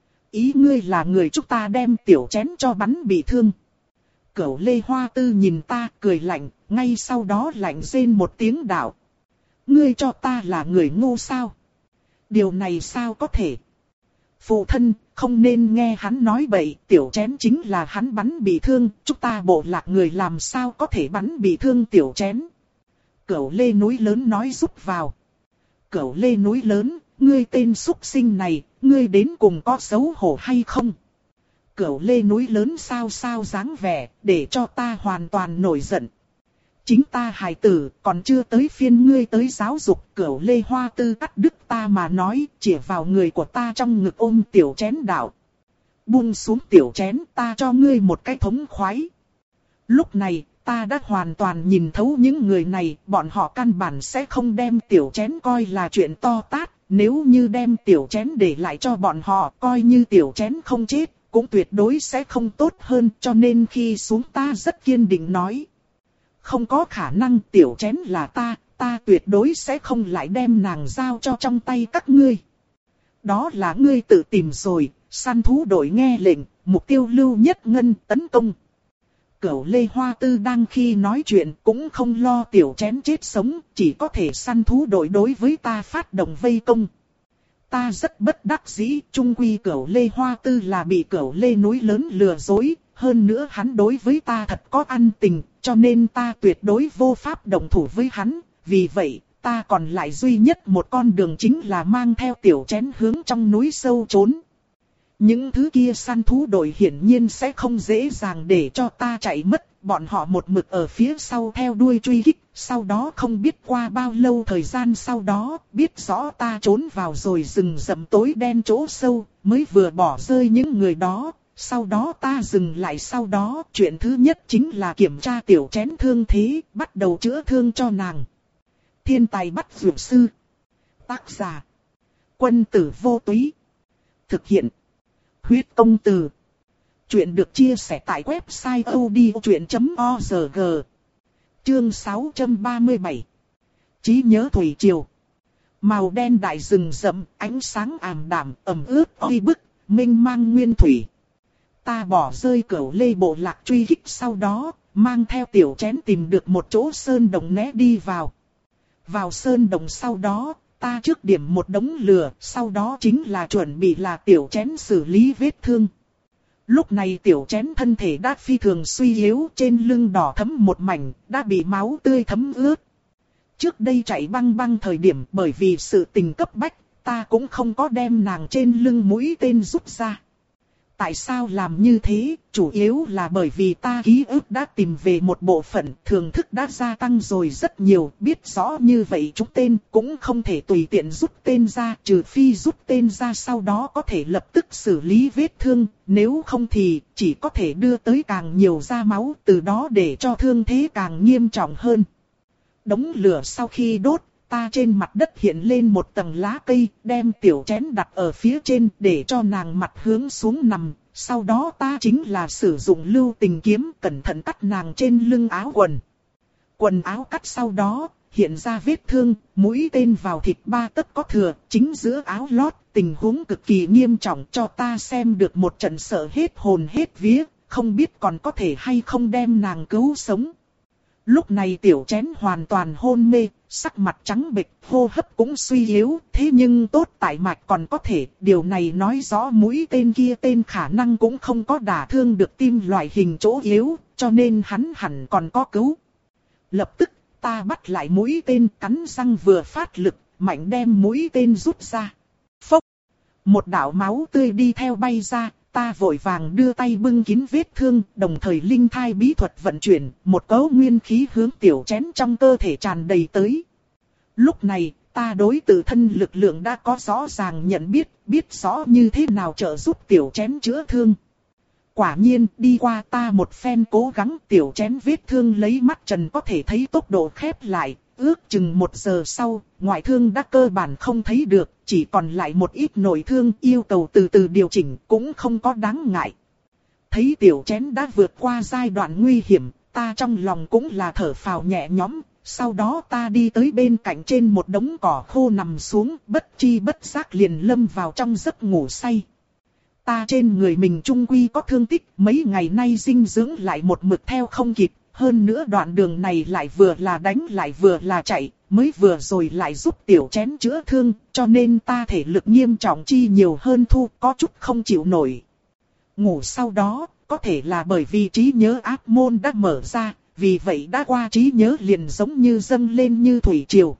S1: Ý ngươi là người chúng ta đem tiểu chén cho bắn bị thương. Cửu Lê Hoa Tư nhìn ta cười lạnh, ngay sau đó lạnh rên một tiếng đạo. Ngươi cho ta là người ngu sao? Điều này sao có thể? Phụ thân, không nên nghe hắn nói bậy, tiểu chén chính là hắn bắn bị thương, chúng ta bộ lạc người làm sao có thể bắn bị thương tiểu chén? Cửu Lê núi lớn nói rút vào. Cửu Lê núi lớn, ngươi tên súc sinh này, ngươi đến cùng có xấu hổ hay không? Cửu Lê núi lớn sao sao dáng vẻ, để cho ta hoàn toàn nổi giận. Chính ta hài tử, còn chưa tới phiên ngươi tới giáo dục. Cửu Lê Hoa Tư cắt đứt ta mà nói, chỉ vào người của ta trong ngực ôm tiểu chén đạo. Buông xuống tiểu chén, ta cho ngươi một cái thống khoái. Lúc này, ta đã hoàn toàn nhìn thấu những người này, bọn họ căn bản sẽ không đem tiểu chén coi là chuyện to tát. Nếu như đem tiểu chén để lại cho bọn họ, coi như tiểu chén không chết, cũng tuyệt đối sẽ không tốt hơn. Cho nên khi xuống ta rất kiên định nói. Không có khả năng, tiểu chén là ta, ta tuyệt đối sẽ không lại đem nàng giao cho trong tay các ngươi. Đó là ngươi tự tìm rồi, săn thú đội nghe lệnh, mục tiêu Lưu Nhất Ngân tấn công. Cửu Lê Hoa Tư đang khi nói chuyện cũng không lo tiểu chén chết sống, chỉ có thể săn thú đội đối với ta phát động vây công. Ta rất bất đắc dĩ, chung quy Cửu Lê Hoa Tư là bị Cửu Lê núi lớn lừa dối, hơn nữa hắn đối với ta thật có ăn tình, cho nên ta tuyệt đối vô pháp động thủ với hắn, vì vậy, ta còn lại duy nhất một con đường chính là mang theo tiểu chén hướng trong núi sâu trốn. Những thứ kia săn thú đội hiển nhiên sẽ không dễ dàng để cho ta chạy mất, bọn họ một mực ở phía sau theo đuôi truy kích, sau đó không biết qua bao lâu thời gian sau đó, biết rõ ta trốn vào rồi rừng rậm tối đen chỗ sâu, mới vừa bỏ rơi những người đó. Sau đó ta dừng lại, sau đó chuyện thứ nhất chính là kiểm tra tiểu chén thương thế, bắt đầu chữa thương cho nàng. Thiên tài bắt dược sư. Tác giả. Quân tử vô túy. Thực hiện. Huyết công từ. Chuyện được chia sẻ tại website odchuyện chấm org. Chương sáu trăm ba mươi bảy. Trí nhớ thủy triều. Màu đen đại rừng rậm, ánh sáng ảm đạm, ẩm ướt oi bức, mênh mang nguyên thủy. Ta bỏ rơi Cửu Lê bộ lạc truy kích, sau đó, mang theo tiểu chén tìm được một chỗ sơn đồng né đi vào. Vào sơn đồng sau đó, ta trước điểm một đống lửa, sau đó chính là chuẩn bị là tiểu chén xử lý vết thương. Lúc này tiểu chén thân thể đã phi thường suy yếu, trên lưng đỏ thấm một mảnh, đã bị máu tươi thấm ướt. Trước đây chạy băng băng thời điểm bởi vì sự tình cấp bách, ta cũng không có đem nàng trên lưng mũi tên rút ra. tại sao làm như thế, chủ yếu là bởi vì ta ký ức đã tìm về một bộ phận, thưởng thức đã gia tăng rồi rất nhiều, biết rõ như vậy chúng tên cũng không thể tùy tiện rút tên ra, trừ phi rút tên ra sau đó có thể lập tức xử lý vết thương, nếu không thì chỉ có thể đưa tới càng nhiều ra máu, từ đó để cho thương thế càng nghiêm trọng hơn. Đống lửa sau khi đốt, ta trên mặt đất hiện lên một tầng lá cây, đem tiểu chén đặt ở phía trên để cho nàng mặt hướng xuống nằm. Sau đó ta chính là sử dụng lưu tình kiếm cẩn thận cắt nàng trên lưng áo quần. Quần áo cắt sau đó, hiện ra vết thương, mũi tên vào thịt ba tấc có thừa, chính giữa áo lót, tình huống cực kỳ nghiêm trọng cho ta xem được một trận sợ hết hồn hết vía, không biết còn có thể hay không đem nàng cứu sống. Lúc này tiểu chén hoàn toàn hôn mê, sắc mặt trắng bệch, hô hấp cũng suy yếu, thế nhưng tốt tại mạch còn có thể, điều này nói rõ mũi tên kia tên khả năng cũng không có đả thương được tim loại hình chỗ yếu, cho nên hắn hẳn còn có cứu. Lập tức, ta bắt lại mũi tên, cắn răng vừa phát lực, mạnh đem mũi tên rút ra. Phốc! Một đạo máu tươi đi theo bay ra. Ta vội vàng đưa tay bưng kín vết thương, đồng thời linh thai bí thuật vận chuyển, một cấu nguyên khí hướng tiểu chén trong cơ thể tràn đầy tới. Lúc này, ta đối tự thân lực lượng đã có rõ ràng nhận biết, biết rõ như thế nào trợ giúp tiểu chén chữa thương. Quả nhiên, đi qua ta một phen cố gắng, tiểu chén vết thương lấy mắt trần có thể thấy tốc độ khép lại. Ước chừng một giờ sau, ngoại thương đã cơ bản không thấy được, chỉ còn lại một ít nội thương yêu cầu từ từ điều chỉnh cũng không có đáng ngại. Thấy tiểu chén đã vượt qua giai đoạn nguy hiểm, ta trong lòng cũng là thở phào nhẹ nhõm, sau đó ta đi tới bên cạnh trên một đống cỏ khô nằm xuống, bất chi bất giác liền lâm vào trong giấc ngủ say. Ta trên người mình trung quy có thương tích, mấy ngày nay dinh dưỡng lại một mực theo không kịp. Hơn nữa đoạn đường này lại vừa là đánh lại vừa là chạy, mới vừa rồi lại giúp tiểu chén chữa thương, cho nên ta thể lực nghiêm trọng chi nhiều hơn Thu, có chút không chịu nổi. Ngủ sau đó, có thể là bởi vì trí nhớ ác môn đã mở ra, vì vậy đã qua trí nhớ liền giống như dâng lên như thủy triều.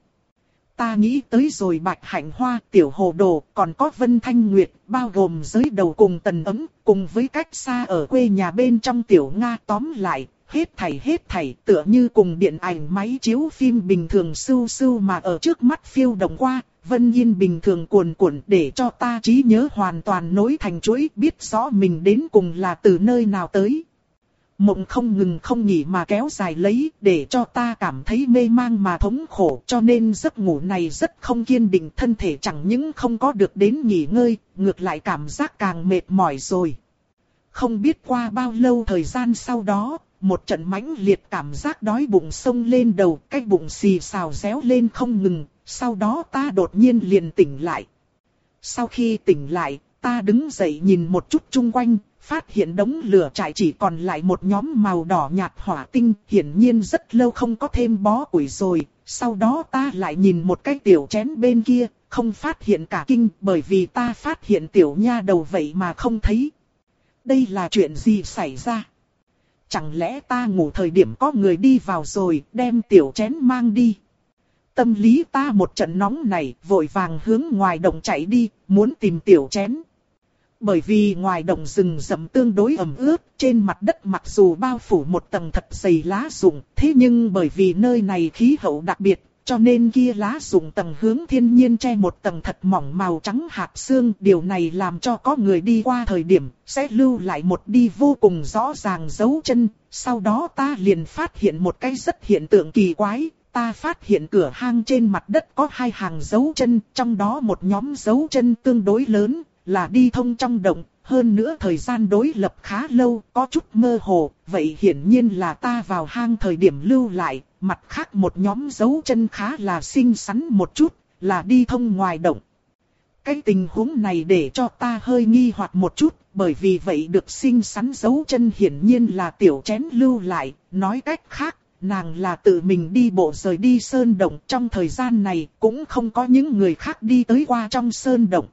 S1: Ta nghĩ tới rồi Bạch Hạnh Hoa, Tiểu Hồ Đồ, còn có Vân Thanh Nguyệt, bao gồm giới đầu cùng Tần Ấm, cùng với cách xa ở quê nhà bên trong Tiểu Nga, tóm lại. Hết thảy hết thảy tựa như cùng điện ảnh máy chiếu phim bình thường sưu sưu mà ở trước mắt phiêu động qua, Vân Yên bình thường cuồn cuộn để cho ta trí nhớ hoàn toàn nối thành chuỗi, biết rõ mình đến cùng là từ nơi nào tới. Mộng không ngừng không nghỉ mà kéo dài lấy, để cho ta cảm thấy mê mang mà thống khổ, cho nên giấc ngủ này rất không kiên định, thân thể chẳng những không có được đến nghỉ ngơi, ngược lại cảm giác càng mệt mỏi rồi. Không biết qua bao lâu thời gian sau đó, một trận mãnh liệt cảm giác đói bụng xông lên đầu, cái bụng xì xào réo lên không ngừng, sau đó ta đột nhiên liền tỉnh lại. Sau khi tỉnh lại, ta đứng dậy nhìn một chút chung quanh, phát hiện đống lửa trại chỉ còn lại một nhóm màu đỏ nhạt hỏa tinh, hiển nhiên rất lâu không có thêm bó củi rồi. Sau đó ta lại nhìn một cái tiểu chén bên kia, không phát hiện cả kinh, bởi vì ta phát hiện tiểu nha đầu vậy mà không thấy. Đây là chuyện gì xảy ra? Chẳng lẽ ta ngủ thời điểm có người đi vào rồi, đem tiểu chén mang đi? Tâm lý ta một trận nóng này, vội vàng hướng ngoài đồng chạy đi, muốn tìm tiểu chén. Bởi vì ngoài đồng rừng rậm tương đối ẩm ướt, trên mặt đất mặc dù bao phủ một tầng thật dày lá rụng, thế nhưng bởi vì nơi này khí hậu đặc biệt, cho nên kia lá rụng tầng hướng thiên nhiên che một tầng thật mỏng màu trắng hạt xương. Điều này làm cho có người đi qua thời điểm, sẽ lưu lại một đi vô cùng rõ ràng dấu chân. Sau đó ta liền phát hiện một cái rất hiện tượng kỳ quái. Ta phát hiện cửa hang trên mặt đất có hai hàng dấu chân, trong đó một nhóm dấu chân tương đối lớn, là đi thông trong động. Hơn nữa thời gian đối lập khá lâu, có chút mơ hồ, vậy hiển nhiên là ta vào hang thời điểm lưu lại. Mặt khác một nhóm dấu chân khá là xinh xắn một chút, là đi thông ngoài động. Cái tình huống này để cho ta hơi nghi hoặc một chút, bởi vì vậy được xinh xắn dấu chân hiển nhiên là tiểu chén lưu lại. Nói cách khác, nàng là tự mình đi bộ rời đi sơn động, trong thời gian này cũng không có những người khác đi tới qua trong sơn động.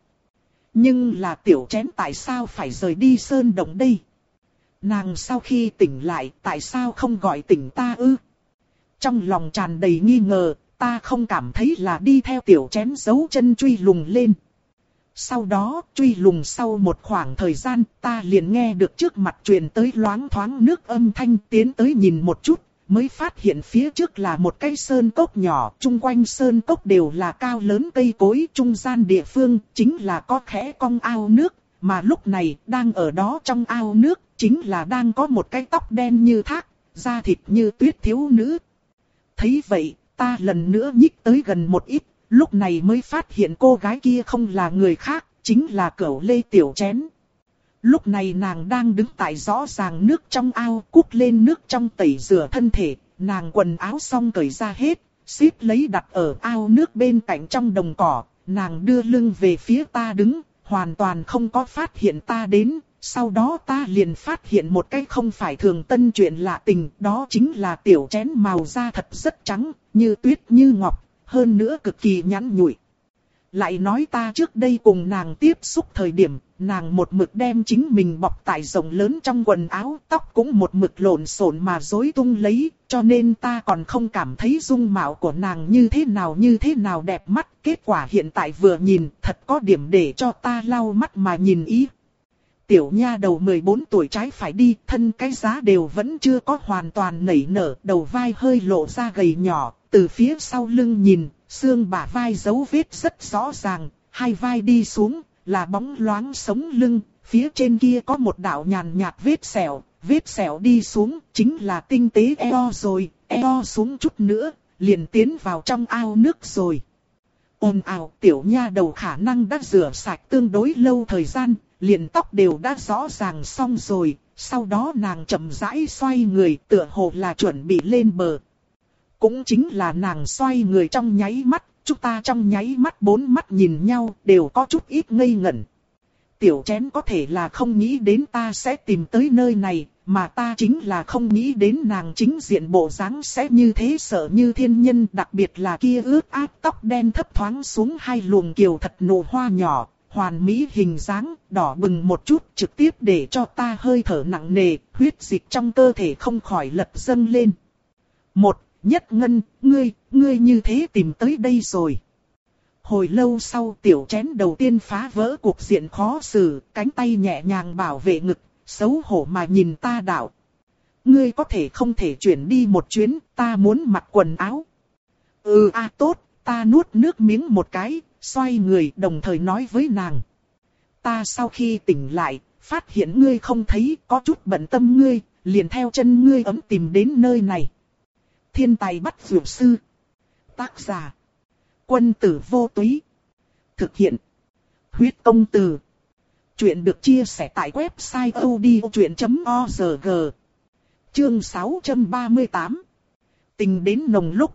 S1: Nhưng là tiểu chén tại sao phải rời đi sơn động đây? Nàng sau khi tỉnh lại tại sao không gọi tỉnh ta ư? Trong lòng tràn đầy nghi ngờ, ta không cảm thấy là đi theo tiểu chén giấu chân truy lùng lên. Sau đó, truy lùng sau một khoảng thời gian, ta liền nghe được trước mặt truyền tới loáng thoáng nước âm thanh, tiến tới nhìn một chút, mới phát hiện phía trước là một cái sơn cốc nhỏ, chung quanh sơn cốc đều là cao lớn cây cối, trung gian địa phương chính là có khẽ cong ao nước, mà lúc này đang ở đó trong ao nước, chính là đang có một cái tóc đen như thác, da thịt như tuyết thiếu nữ. Thấy vậy, ta lần nữa nhích tới gần một ít, lúc này mới phát hiện cô gái kia không là người khác, chính là Cửu Lê Tiểu Chén. Lúc này nàng đang đứng tại rõ ràng nước trong ao, cút lên nước trong tẩy rửa thân thể, nàng quần áo xong cởi ra hết, xếp lấy đặt ở ao nước bên cạnh trong đồng cỏ, nàng đưa lưng về phía ta đứng, hoàn toàn không có phát hiện ta đến. Sau đó ta liền phát hiện một cái không phải thường tân chuyện lạ tình, đó chính là Tiểu Chén màu da thật rất trắng, như tuyết như ngọc, hơn nữa cực kỳ nhẵn nhụi. Lại nói ta trước đây cùng nàng tiếp xúc thời điểm, nàng một mực đem chính mình bọc tại rộng lớn trong quần áo, tóc cũng một mực lộn xộn mà rối tung lấy, cho nên ta còn không cảm thấy dung mạo của nàng như thế nào như thế nào đẹp mắt. Kết quả hiện tại vừa nhìn, thật có điểm để cho ta lau mắt mà nhìn ý. Tiểu nha đầu mười bốn tuổi trái phải đi, thân cái giá đều vẫn chưa có hoàn toàn nảy nở, đầu vai hơi lộ ra gầy nhỏ, từ phía sau lưng nhìn, xương bả vai dấu vết rất rõ ràng, hai vai đi xuống, là bóng loáng sống lưng, phía trên kia có một đạo nhàn nhạt vết sẹo, vết sẹo đi xuống, chính là tinh tế eo rồi, eo xuống chút nữa, liền tiến vào trong ao nước rồi. Ồn ào, tiểu nha đầu khả năng đã rửa sạch tương đối lâu thời gian, liền tóc đều đã rõ ràng xong rồi, sau đó nàng chậm rãi xoay người tựa hồ là chuẩn bị lên bờ. Cũng chính là nàng xoay người trong nháy mắt, chúng ta trong nháy mắt bốn mắt nhìn nhau đều có chút ít ngây ngẩn. Tiểu Chén có thể là không nghĩ đến ta sẽ tìm tới nơi này, mà ta chính là không nghĩ đến nàng chính diện bộ dáng sẽ như thế sợ như thiên nhân, đặc biệt là kia ướt át tóc đen thấp thoáng xuống hai luồng kiều thật nụ hoa nhỏ. Hoàn mỹ hình dáng, đỏ bừng một chút trực tiếp để cho ta hơi thở nặng nề, huyết dịch trong cơ thể không khỏi lật dâng lên. Một, Nhất Ngân, ngươi, ngươi như thế tìm tới đây rồi. Hồi lâu sau Tiểu Chén đầu tiên phá vỡ cuộc diện khó xử, cánh tay nhẹ nhàng bảo vệ ngực, xấu hổ mà nhìn ta đạo. Ngươi có thể không thể chuyển đi một chuyến, ta muốn mặc quần áo. Ừ a à, tốt, ta nuốt nước miếng một cái. Xoay người đồng thời nói với nàng. Ta sau khi tỉnh lại, phát hiện ngươi không thấy, có chút bận tâm ngươi, liền theo chân ngươi ấm tìm đến nơi này. Thiên tài bắt vượt sư. Tác giả. Quân tử vô túy. Thực hiện. Huyết công từ. Chuyện được chia sẻ tại website odchuyện chấm org. Chương sáu trăm ba mươi tám. Tình đến nồng lúc.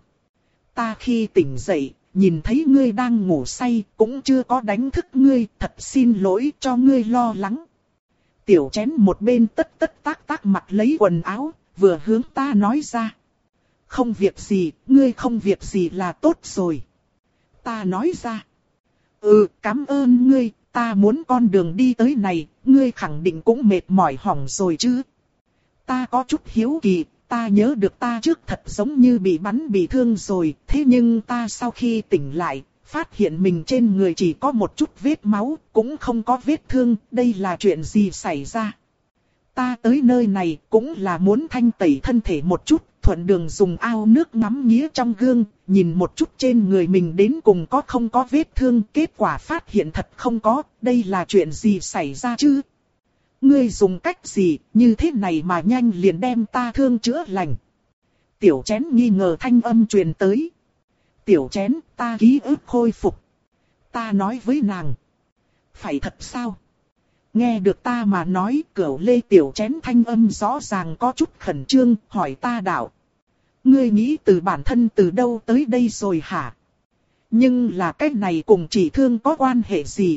S1: Ta khi tỉnh dậy. Nhìn thấy ngươi đang ngủ say, cũng chưa có đánh thức ngươi, thật xin lỗi cho ngươi lo lắng. Tiểu Chén một bên tất tất tác tác mặc lấy quần áo, vừa hướng ta nói ra. Không việc gì, ngươi không việc gì là tốt rồi. Ta nói ra. Ừ, cảm ơn ngươi, ta muốn con đường đi tới này, ngươi khẳng định cũng mệt mỏi hỏng rồi chứ. Ta có chút hiếu kỳ. Ta nhớ được ta trước thật giống như bị bắn bị thương rồi, thế nhưng ta sau khi tỉnh lại, phát hiện mình trên người chỉ có một chút vết máu, cũng không có vết thương, đây là chuyện gì xảy ra? Ta tới nơi này cũng là muốn thanh tẩy thân thể một chút, thuận đường dùng ao nước ngắm nghía trong gương, nhìn một chút trên người mình đến cùng có không có vết thương, kết quả phát hiện thật không có, đây là chuyện gì xảy ra chứ? Ngươi dùng cách gì, như thế này mà nhanh liền đem ta thương chữa lành. Tiểu Chén nghi ngờ thanh âm truyền tới. Tiểu Chén, ta ký ức khôi phục. Ta nói với nàng. Phải thật sao? Nghe được ta mà nói, Cửu Lê Tiểu Chén thanh âm rõ ràng có chút khẩn trương, hỏi ta đạo. Ngươi nghĩ từ bản thân từ đâu tới đây rồi hả? Nhưng là cái này cùng chỉ thương có quan hệ gì?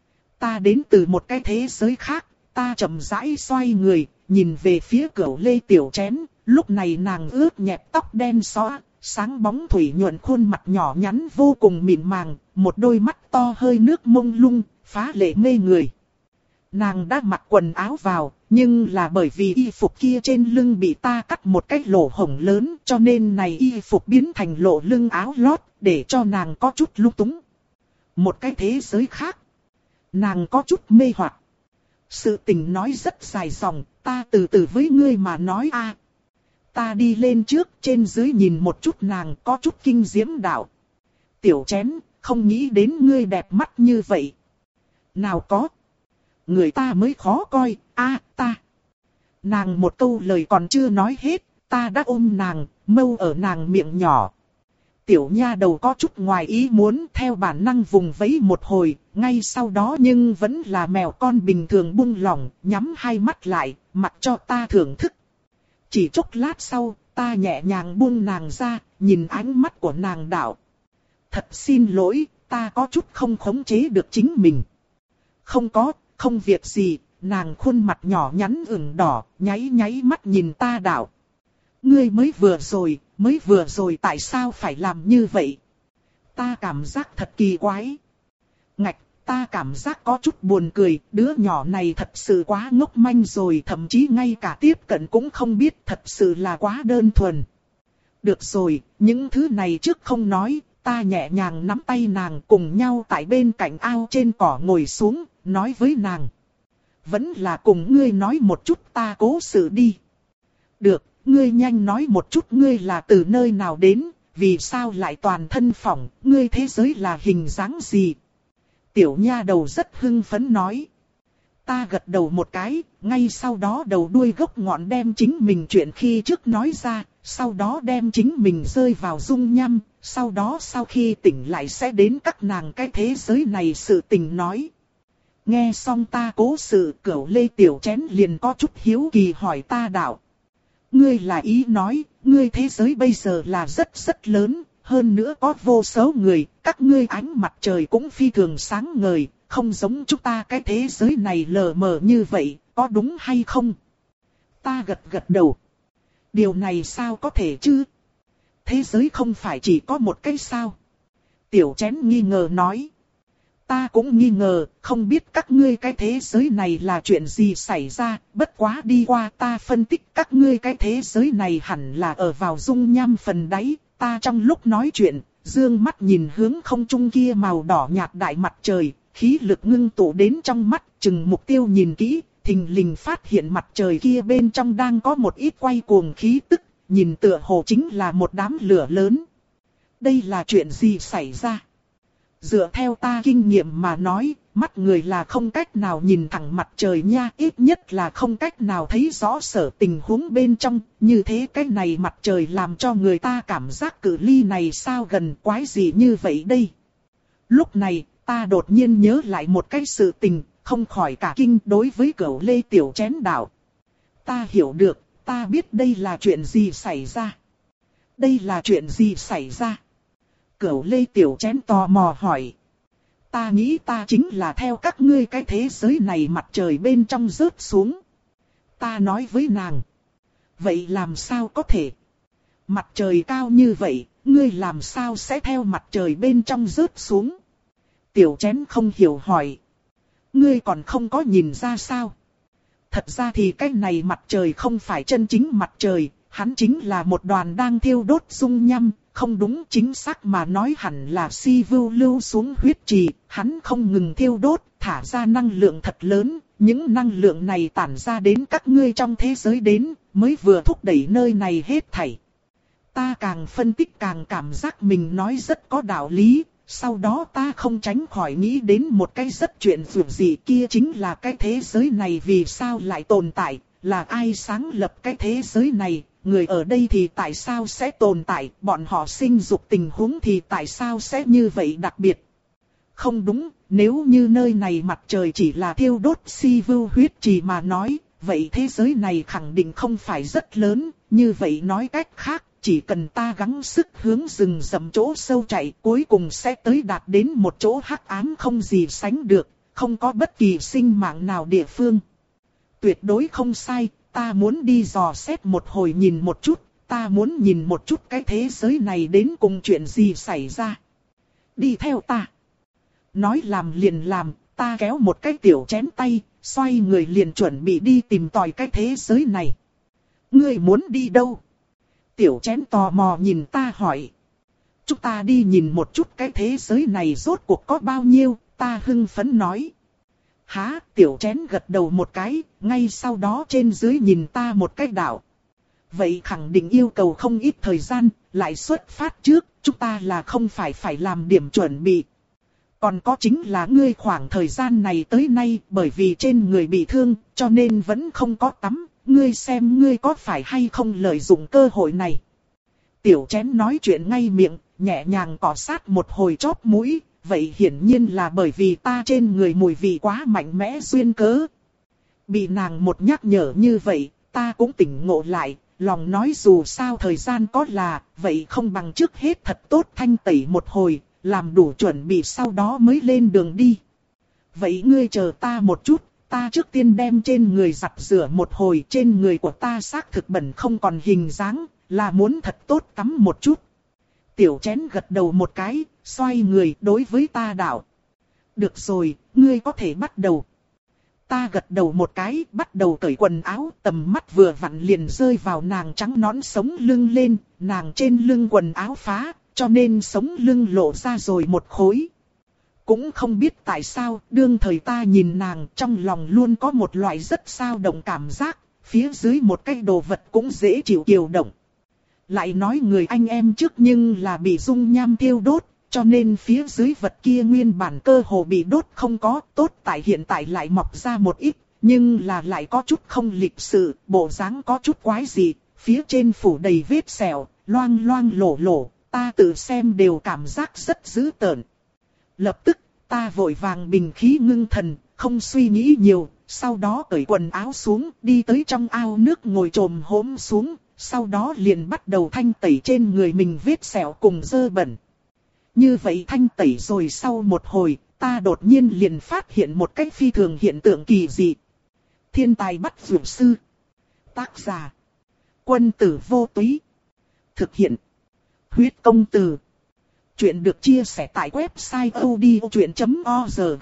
S1: Ta đến từ một cái thế giới khác. Ta chậm rãi xoay người, nhìn về phía Cửu Lê Tiểu Chén, lúc này nàng ướt nhẹp tóc đen xõa, sáng bóng thủy nhuận khuôn mặt nhỏ nhắn vô cùng mịn màng, một đôi mắt to hơi nước mông lung, phá lệ mê người. Nàng đã mặc quần áo vào, nhưng là bởi vì y phục kia trên lưng bị ta cắt một cái lỗ hổng lớn, cho nên này y phục biến thành lộ lưng áo lót, để cho nàng có chút lung túng. Một cái thế giới khác. Nàng có chút mê hoặc. Sự tình nói rất dài dòng, ta từ từ với ngươi mà nói a. Ta đi lên trước, trên dưới nhìn một chút nàng, có chút kinh diễm đạo. Tiểu chén, không nghĩ đến ngươi đẹp mắt như vậy. Nào có. Người ta mới khó coi, a ta. Nàng một câu lời còn chưa nói hết, ta đã ôm nàng, mâu ở nàng miệng nhỏ. Tiểu nha đầu có chút ngoài ý muốn theo bản năng vùng vẫy một hồi, ngay sau đó nhưng vẫn là mèo con bình thường buông lỏng, nhắm hai mắt lại, mặc cho ta thưởng thức. Chỉ chốc lát sau, ta nhẹ nhàng buông nàng ra, nhìn ánh mắt của nàng đạo. Thật xin lỗi, ta có chút không khống chế được chính mình. Không có, không việc gì, nàng khuôn mặt nhỏ nhắn ửng đỏ, nháy nháy mắt nhìn ta đạo. Ngươi mới vừa rồi, mới vừa rồi tại sao phải làm như vậy? Ta cảm giác thật kỳ quái. Ngạch, ta cảm giác có chút buồn cười, đứa nhỏ này thật sự quá ngốc manh rồi, thậm chí ngay cả tiếp cận cũng không biết, thật sự là quá đơn thuần. Được rồi, những thứ này trước không nói, ta nhẹ nhàng nắm tay nàng cùng nhau tại bên cạnh ao trên cỏ ngồi xuống, nói với nàng. Vẫn là cùng ngươi nói một chút ta cố sự đi. Được, ngươi nhanh nói một chút ngươi là từ nơi nào đến, vì sao lại toàn thân phỏng, ngươi thế giới là hình dáng gì? Tiểu nha đầu rất hưng phấn nói. Ta gật đầu một cái, ngay sau đó đầu đuôi gốc ngọn đem chính mình chuyện khi trước nói ra, sau đó đem chính mình rơi vào dung nham, sau đó sau khi tỉnh lại sẽ đến các nàng cái thế giới này sự tình nói. Nghe xong ta cố sự, Cửu Lê tiểu chén liền có chút hiếu kỳ hỏi ta đạo. Ngươi là ý nói, ngươi thế giới bây giờ là rất rất lớn, hơn nữa có vô số người, các ngươi ánh mặt trời cũng phi thường sáng ngời, không giống chúng ta cái thế giới này lờ mờ như vậy, có đúng hay không? Ta gật gật đầu. Điều này sao có thể chứ? Thế giới không phải chỉ có một cái sao? Tiểu chén nghi ngờ nói. Ta cũng nghi ngờ, không biết các ngươi cái thế giới này là chuyện gì xảy ra, bất quá đi qua ta phân tích các ngươi cái thế giới này hẳn là ở vào dung nham phần đáy, ta trong lúc nói chuyện, dương mắt nhìn hướng không trung kia màu đỏ nhạt đại mặt trời, khí lực ngưng tụ đến trong mắt, chừng mục tiêu nhìn kỹ, thình lình phát hiện mặt trời kia bên trong đang có một ít quay cuồng khí tức, nhìn tựa hồ chính là một đám lửa lớn. Đây là chuyện gì xảy ra? Dựa theo ta kinh nghiệm mà nói, mắt người là không cách nào nhìn thẳng mặt trời nha, ít nhất là không cách nào thấy rõ sở tình huống bên trong, như thế cái này mặt trời làm cho người ta cảm giác cự ly này sao gần quái gì như vậy đây. Lúc này, ta đột nhiên nhớ lại một cái sự tình, không khỏi cả kinh đối với Cửu Lê tiểu chén đạo. Ta hiểu được, ta biết đây là chuyện gì xảy ra. Đây là chuyện gì xảy ra? Cửu Lê tiểu chén tò mò hỏi. Ta nghĩ ta chính là theo các ngươi cái thế giới này mặt trời bên trong rớt xuống. Ta nói với nàng. Vậy làm sao có thể? Mặt trời cao như vậy, ngươi làm sao sẽ theo mặt trời bên trong rớt xuống? Tiểu chén không hiểu hỏi. Ngươi còn không có nhìn ra sao? Thật ra thì cái này mặt trời không phải chân chính mặt trời, hắn chính là một đoàn đang thiêu đốt dung nham. Không đúng, chính xác mà nói hẳn là si vưu lưu xuống huyết trì, hắn không ngừng thiêu đốt, thả ra năng lượng thật lớn, những năng lượng này tản ra đến các ngươi trong thế giới đến, mới vừa thúc đẩy nơi này hết thảy. Ta càng phân tích càng cảm giác mình nói rất có đạo lý, sau đó ta không tránh khỏi nghĩ đến một cái rất chuyện vượt gì kia, chính là cái thế giới này vì sao lại tồn tại, là ai sáng lập cái thế giới này. Người ở đây thì tại sao sẽ tồn tại, bọn họ sinh dục tình huống thì tại sao sẽ như vậy đặc biệt. Không đúng, nếu như nơi này mặt trời chỉ là thiêu đốt si vưu huyết trì mà nói, vậy thế giới này khẳng định không phải rất lớn, như vậy nói cách khác, chỉ cần ta gắng sức hướng rừng rậm chỗ sâu chạy cuối cùng sẽ tới đạt đến một chỗ hắc ám không gì sánh được, không có bất kỳ sinh mạng nào địa phương. Tuyệt đối không sai. Ta muốn đi dò xét một hồi nhìn một chút, ta muốn nhìn một chút cái thế giới này đến cùng chuyện gì xảy ra. Đi theo ta. Nói làm liền làm, ta kéo một cái tiểu chén tay, xoay người liền chuẩn bị đi tìm tòi cái thế giới này. Ngươi muốn đi đâu? Tiểu chén tò mò nhìn ta hỏi. Chúng ta đi nhìn một chút cái thế giới này rốt cuộc có bao nhiêu, ta hưng phấn nói. Há, tiểu chén gật đầu một cái, ngay sau đó trên dưới nhìn ta một cái đạo. Vậy khẳng định yêu cầu không ít thời gian, lại xuất phát trước, chúng ta là không phải phải làm điểm chuẩn bị. Còn có chính là ngươi khoảng thời gian này tới nay, bởi vì trên người bị thương, cho nên vẫn không có tắm, ngươi xem ngươi có phải hay không lợi dụng cơ hội này. Tiểu chén nói chuyện ngay miệng, nhẹ nhàng cọ sát một hồi chóp mũi, vậy hiển nhiên là bởi vì ta trên người mùi vị quá mạnh mẽ duyên cớ. Bị nàng một nhắc nhở như vậy, ta cũng tỉnh ngộ lại, lòng nói dù sao thời gian có là, vậy không bằng trước hết thật tốt thanh tẩy một hồi, làm đủ chuẩn bị sau đó mới lên đường đi. Vậy ngươi chờ ta một chút, ta trước tiên đem trên người giặt rửa một hồi, trên người của ta xác thực bẩn không còn hình dáng, là muốn thật tốt tắm một chút. Tiểu chén gật đầu một cái, xoay người đối với ta đạo. Được rồi, ngươi có thể bắt đầu. Ta gật đầu một cái, bắt đầu cởi quần áo, tầm mắt vừa vặn liền rơi vào nàng trắng nõn sống lưng lên, nàng trên lưng quần áo phá, cho nên sống lưng lộ ra rồi một khối. Cũng không biết tại sao, đương thời ta nhìn nàng trong lòng luôn có một loại rất sao động cảm giác, phía dưới một cái đồ vật cũng dễ chịu kiều động. Lại nói người anh em trước nhưng là bị dung nham tiêu đốt, cho nên phía dưới vật kia nguyên bản cơ hồ bị đốt không có, tốt tại hiện tại lại mọc ra một ít, nhưng là lại có chút không lịch sự, bộ dáng có chút quái dị, phía trên phủ đầy vết sẹo, loang loang lổ lổ, ta tự xem đều cảm giác rất dữ tợn. Lập tức, ta vội vàng bình khí ngưng thần, không suy nghĩ nhiều, sau đó cởi quần áo xuống, đi tới trong ao nước ngồi trồm hổm xuống, sau đó liền bắt đầu thanh tẩy trên người mình vết sẹo cùng dơ bẩn. Như vậy thanh tẩy rồi sau một hồi, ta đột nhiên liền phát hiện một cách phi thường hiện tượng kỳ dị. Thiên tài bắt dược sư. Tác giả. Quân tử vô túy. Thực hiện. Huyết công từ. Chuyện được chia sẻ tại website odchuyện chấm org.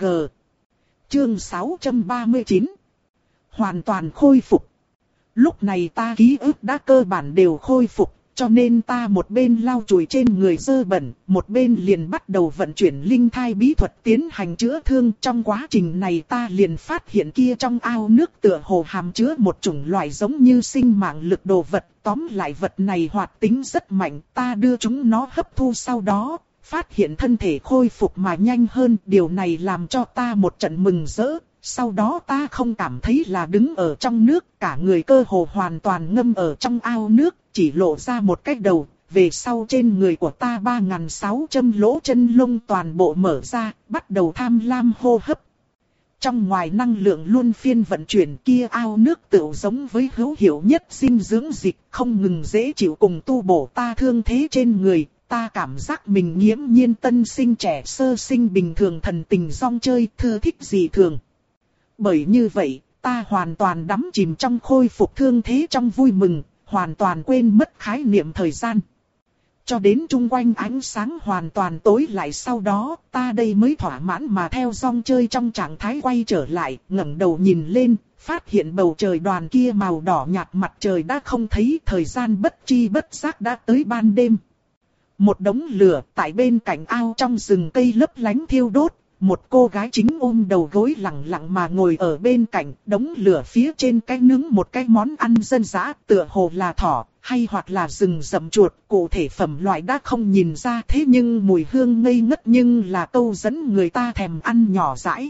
S1: Chương sáu trăm ba mươi chín. Hoàn toàn khôi phục. Lúc này ta ký ức đã cơ bản đều khôi phục, cho nên ta một bên lau chùi trên người dơ bẩn, một bên liền bắt đầu vận chuyển linh thai bí thuật tiến hành chữa thương. Trong quá trình này ta liền phát hiện kia trong ao nước tựa hồ hàm chứa một chủng loại giống như sinh mạng lực đồ vật. Tóm lại vật này hoạt tính rất mạnh, ta đưa chúng nó hấp thu sau đó, phát hiện thân thể khôi phục mà nhanh hơn. Điều này làm cho ta một trận mừng rỡ. Sau đó ta không cảm thấy là đứng ở trong nước, cả người cơ hồ hoàn toàn ngâm ở trong ao nước, chỉ lộ ra một cái đầu. Về sau trên người của ta ba nghìn sáu trăm lỗ chân lông toàn bộ mở ra, bắt đầu tham lam hô hấp. Trong ngoài năng lượng luân phiên vận chuyển kia, ao nước tựu giống với hữu hiệu nhất dinh dưỡng dịch, không ngừng dễ chịu cùng tu bổ ta thương thế trên người. Ta cảm giác mình nghiễm nhiên tân sinh trẻ sơ sinh bình thường, thần tình rong chơi, thư thích dị thường. Bởi như vậy, ta hoàn toàn đắm chìm trong khôi phục thương thế trong vui mừng, hoàn toàn quên mất khái niệm thời gian. Cho đến chung quanh ánh sáng hoàn toàn tối lại sau đó, ta đây mới thỏa mãn mà theo rong chơi trong trạng thái quay trở lại, ngẩng đầu nhìn lên, phát hiện bầu trời đoàn kia màu đỏ nhạt mặt trời đã không thấy, thời gian bất chi bất giác đã tới ban đêm. Một đống lửa tại bên cạnh ao trong rừng cây lấp lánh thiêu đốt. Một cô gái chính ôm đầu gối lặng lặng mà ngồi ở bên cạnh, đống lửa phía trên cái nướng một cái món ăn dân dã, tựa hồ là thỏ, hay hoặc là rừng rậm chuột, cụ thể phẩm loại đã không nhìn ra, thế nhưng mùi hương ngây ngất nhưng là câu dẫn người ta thèm ăn nhỏ dãi.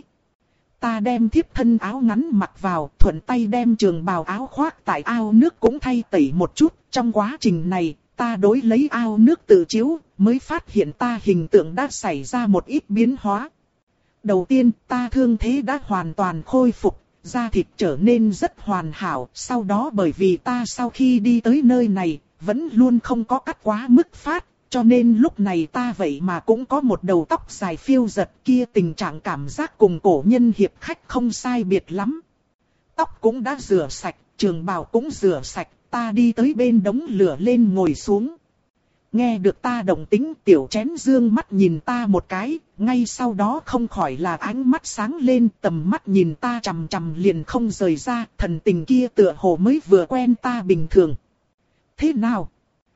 S1: Ta đem thiếp thân áo ngắn mặc vào, thuận tay đem trường bào áo khoác tại ao nước cũng thay tẩy một chút, trong quá trình này, ta đối lấy ao nước tự chiếu, mới phát hiện ta hình tượng đã xảy ra một ít biến hóa. Đầu tiên, ta thương thế đã hoàn toàn khôi phục, da thịt trở nên rất hoàn hảo. Sau đó bởi vì ta sau khi đi tới nơi này, vẫn luôn không có cắt quá mức phát, cho nên lúc này ta vậy mà cũng có một đầu tóc dài phiêu giật, kia tình trạng cảm giác cùng cổ nhân hiệp khách không sai biệt lắm. Tóc cũng đã rửa sạch, trường bào cũng rửa sạch, ta đi tới bên đống lửa lên ngồi xuống. Nghe được ta động tính, tiểu chén dương mắt nhìn ta một cái, ngay sau đó không khỏi là ánh mắt sáng lên, tầm mắt nhìn ta chằm chằm liền không rời ra, thần tình kia tựa hồ mới vừa quen ta bình thường. Thế nào?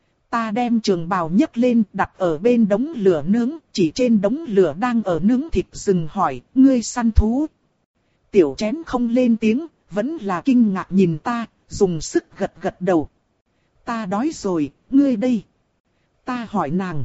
S1: Ta đem trường bào nhấc lên đặt ở bên đống lửa nướng, chỉ trên đống lửa đang ở nướng thịt rừng hỏi, ngươi săn thú. Tiểu chén không lên tiếng, vẫn là kinh ngạc nhìn ta, dùng sức gật gật đầu. Ta đói rồi, ngươi đây. Ta hỏi nàng.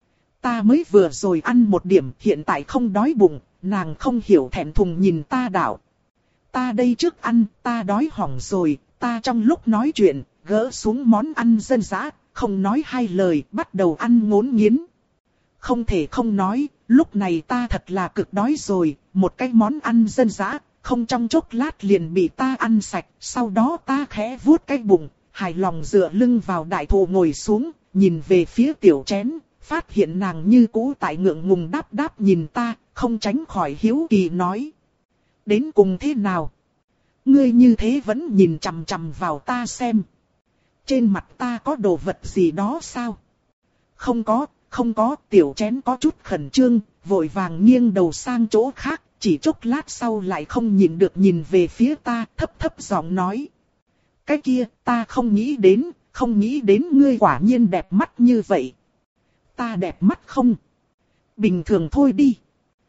S1: Ta mới vừa rồi ăn một điểm, hiện tại không đói bụng, nàng không hiểu thẹn thùng nhìn ta đạo. Ta đây trước ăn, ta đói hỏng rồi, ta trong lúc nói chuyện, gỡ xuống món ăn dân dã, không nói hai lời, bắt đầu ăn ngốn nghiến. Không thể không nói, lúc này ta thật là cực đói rồi, một cái món ăn dân dã, không trong chốc lát liền bị ta ăn sạch, sau đó ta khẽ vuốt cái bụng, hài lòng dựa lưng vào đại thụ ngồi xuống, nhìn về phía tiểu chén, phát hiện nàng như cũ tại ngượng ngùng đáp đáp nhìn ta, không tránh khỏi hiếu kỳ nói. Đến cùng thế nào? Ngươi như thế vẫn nhìn chằm chằm vào ta xem. Trên mặt ta có đồ vật gì đó sao? Không có, không có, tiểu chén có chút khẩn trương, vội vàng nghiêng đầu sang chỗ khác, chỉ chốc lát sau lại không nhìn được nhìn về phía ta, thấp thấp giọng nói. Cái kia, ta không nghĩ đến, không nghĩ đến ngươi quả nhiên đẹp mắt như vậy. Ta đẹp mắt không? Bình thường thôi đi.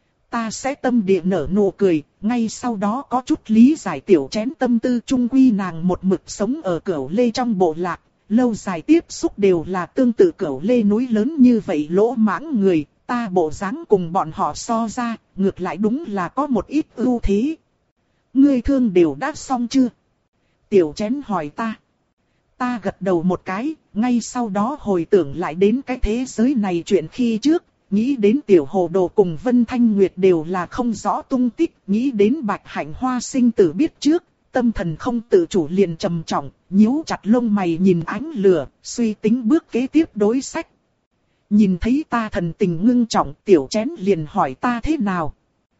S1: Ta sẽ tâm địa nở nụ cười, ngay sau đó có chút lý giải tiểu chén tâm tư trung quy nàng một mực sống ở Cửu Lê trong bộ lạc, lâu dài tiếp xúc đều là tương tự Cửu Lê núi lớn như vậy lỗ mãng người, ta bộ dáng cùng bọn họ so ra, ngược lại đúng là có một ít ưu thế. Ngươi thương đều đã xong chưa? Tiểu chén hỏi ta. Ta gật đầu một cái, ngay sau đó hồi tưởng lại đến cái thế giới này chuyện khi trước. Nghĩ đến tiểu hồ đồ cùng Vân Thanh Nguyệt đều là không rõ tung tích, nghĩ đến Bạch Hạnh Hoa sinh tử biết trước, tâm thần không tự chủ liền trầm trọng, nhíu chặt lông mày nhìn ánh lửa, suy tính bước kế tiếp đối sách. Nhìn thấy ta thần tình ngưng trọng, tiểu chén liền hỏi ta thế nào.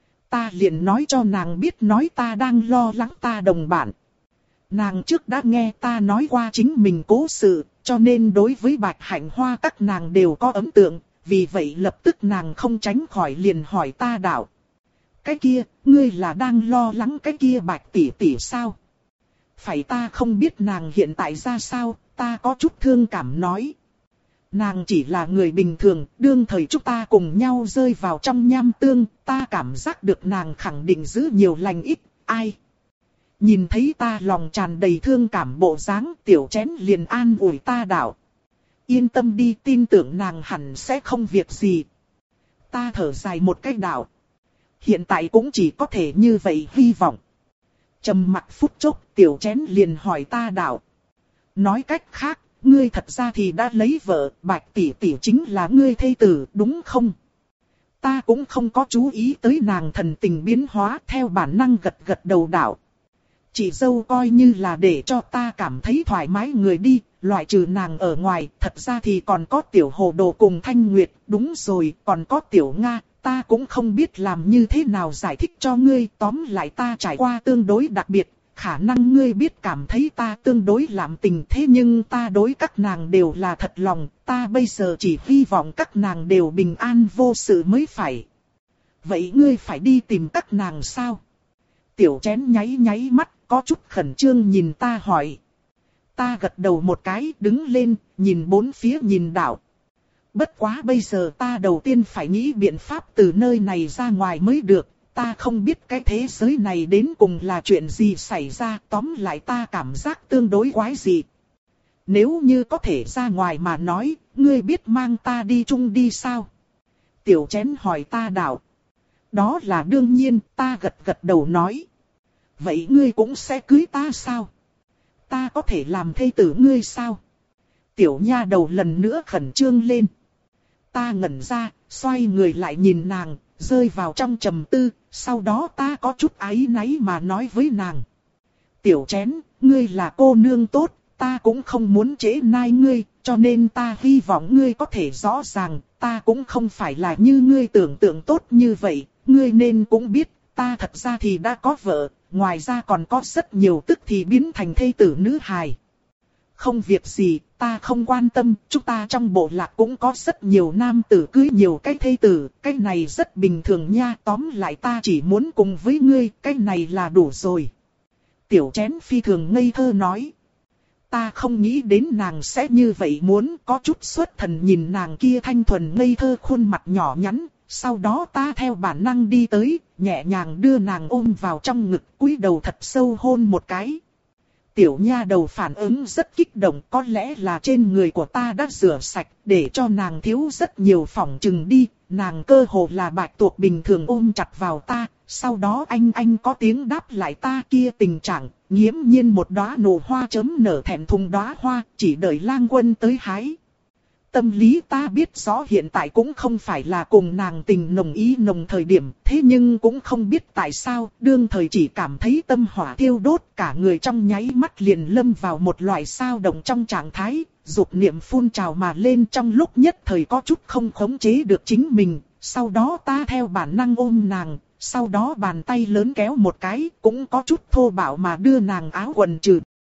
S1: Ta liền nói cho nàng biết nói ta đang lo lắng ta đồng bạn. Nàng trước đã nghe ta nói qua chính mình cố sự, cho nên đối với Bạch Hạnh Hoa các nàng đều có ấn tượng. Vì vậy lập tức nàng không tránh khỏi liền hỏi ta đạo. Cái kia, ngươi là đang lo lắng cái kia Bạch tỷ tỷ sao? Phải ta không biết nàng hiện tại ra sao, ta có chút thương cảm nói. Nàng chỉ là người bình thường, đương thời chúng ta cùng nhau rơi vào trong nham tương, ta cảm giác được nàng khẳng định giữ nhiều lành ít, ai? Nhìn thấy ta lòng tràn đầy thương cảm bộ dáng, tiểu chén liền an ủi ta đạo. Yên tâm đi, tin tưởng nàng hẳn sẽ không việc gì. Ta thở dài một cái đạo. Hiện tại cũng chỉ có thể như vậy hy vọng. Trầm mặc phút chốc, tiểu chén liền hỏi ta đạo. Nói cách khác, ngươi thật ra thì đã lấy vợ, Bạch tỷ tỷ chính là ngươi thê tử, đúng không? Ta cũng không có chú ý tới nàng thần tình biến hóa, theo bản năng gật gật đầu đạo. Chị dâu coi như là để cho ta cảm thấy thoải mái người đi, loại trừ nàng ở ngoài, thật ra thì còn có tiểu hồ đồ cùng Thanh Nguyệt, đúng rồi, còn có tiểu Nga, ta cũng không biết làm như thế nào giải thích cho ngươi, tóm lại ta trải qua tương đối đặc biệt, khả năng ngươi biết cảm thấy ta tương đối làm tình thế nhưng ta đối các nàng đều là thật lòng, ta bây giờ chỉ hy vọng các nàng đều bình an vô sự mới phải. Vậy ngươi phải đi tìm các nàng sao? Tiểu chén nháy nháy mắt, có chút khẩn trương nhìn ta hỏi. Ta gật đầu một cái, đứng lên, nhìn bốn phía nhìn đảo. Bất quá bây giờ ta đầu tiên phải nghĩ biện pháp từ nơi này ra ngoài mới được. Ta không biết cái thế giới này đến cùng là chuyện gì xảy ra, tóm lại ta cảm giác tương đối quái dị. Nếu như có thể ra ngoài mà nói, ngươi biết mang ta đi chung đi sao? Tiểu chén hỏi ta đạo. Đó là đương nhiên, ta gật gật đầu nói. Vậy ngươi cũng sẽ cưới ta sao? Ta có thể làm thê tử ngươi sao? Tiểu nha đầu lần nữa khẩn trương lên. Ta ngẩn ra, xoay người lại nhìn nàng, rơi vào trong trầm tư, sau đó ta có chút áy náy mà nói với nàng. Tiểu chén, ngươi là cô nương tốt, ta cũng không muốn trễ nai ngươi, cho nên ta hy vọng ngươi có thể rõ ràng, ta cũng không phải là như ngươi tưởng tượng tốt như vậy, ngươi nên cũng biết, ta thật ra thì đã có vợ, ngoài ra còn có rất nhiều tức thì biến thành thê tử nữ hài. Không việc gì, ta không quan tâm, chúng ta trong bộ lạc cũng có rất nhiều nam tử cưới nhiều cái thê tử, cái này rất bình thường nha, tóm lại ta chỉ muốn cùng với ngươi, cái này là đủ rồi. Tiểu chén phi thường ngây thơ nói. Ta không nghĩ đến nàng sẽ như vậy muốn, có chút xuất thần nhìn nàng kia thanh thuần ngây thơ khuôn mặt nhỏ nhắn, Sau đó ta theo bản năng đi tới, nhẹ nhàng đưa nàng ôm vào trong ngực, cúi đầu thật sâu hôn một cái. Tiểu nha đầu phản ứng rất kích động, có lẽ là trên người của ta đã rửa sạch, để cho nàng thiếu rất nhiều phỏng chừng đi, nàng cơ hồ là bạch tuộc bình thường ôm chặt vào ta, sau đó anh anh có tiếng đáp lại ta kia tình trạng, nghiễm nhiên một đóa nụ hoa chớm nở thẹn thùng đóa hoa, chỉ đợi lang quân tới hái. Tâm lý ta biết rõ hiện tại cũng không phải là cùng nàng tình nồng ý nồng thời điểm, thế nhưng cũng không biết tại sao, đương thời chỉ cảm thấy tâm hỏa thiêu đốt, cả người trong nháy mắt liền lâm vào một loại sao động trong trạng thái, dục niệm phun trào mà lên trong lúc nhất thời có chút không khống chế được chính mình, sau đó ta theo bản năng ôm nàng, sau đó bàn tay lớn kéo một cái, cũng có chút thô bạo mà đưa nàng áo quần trừ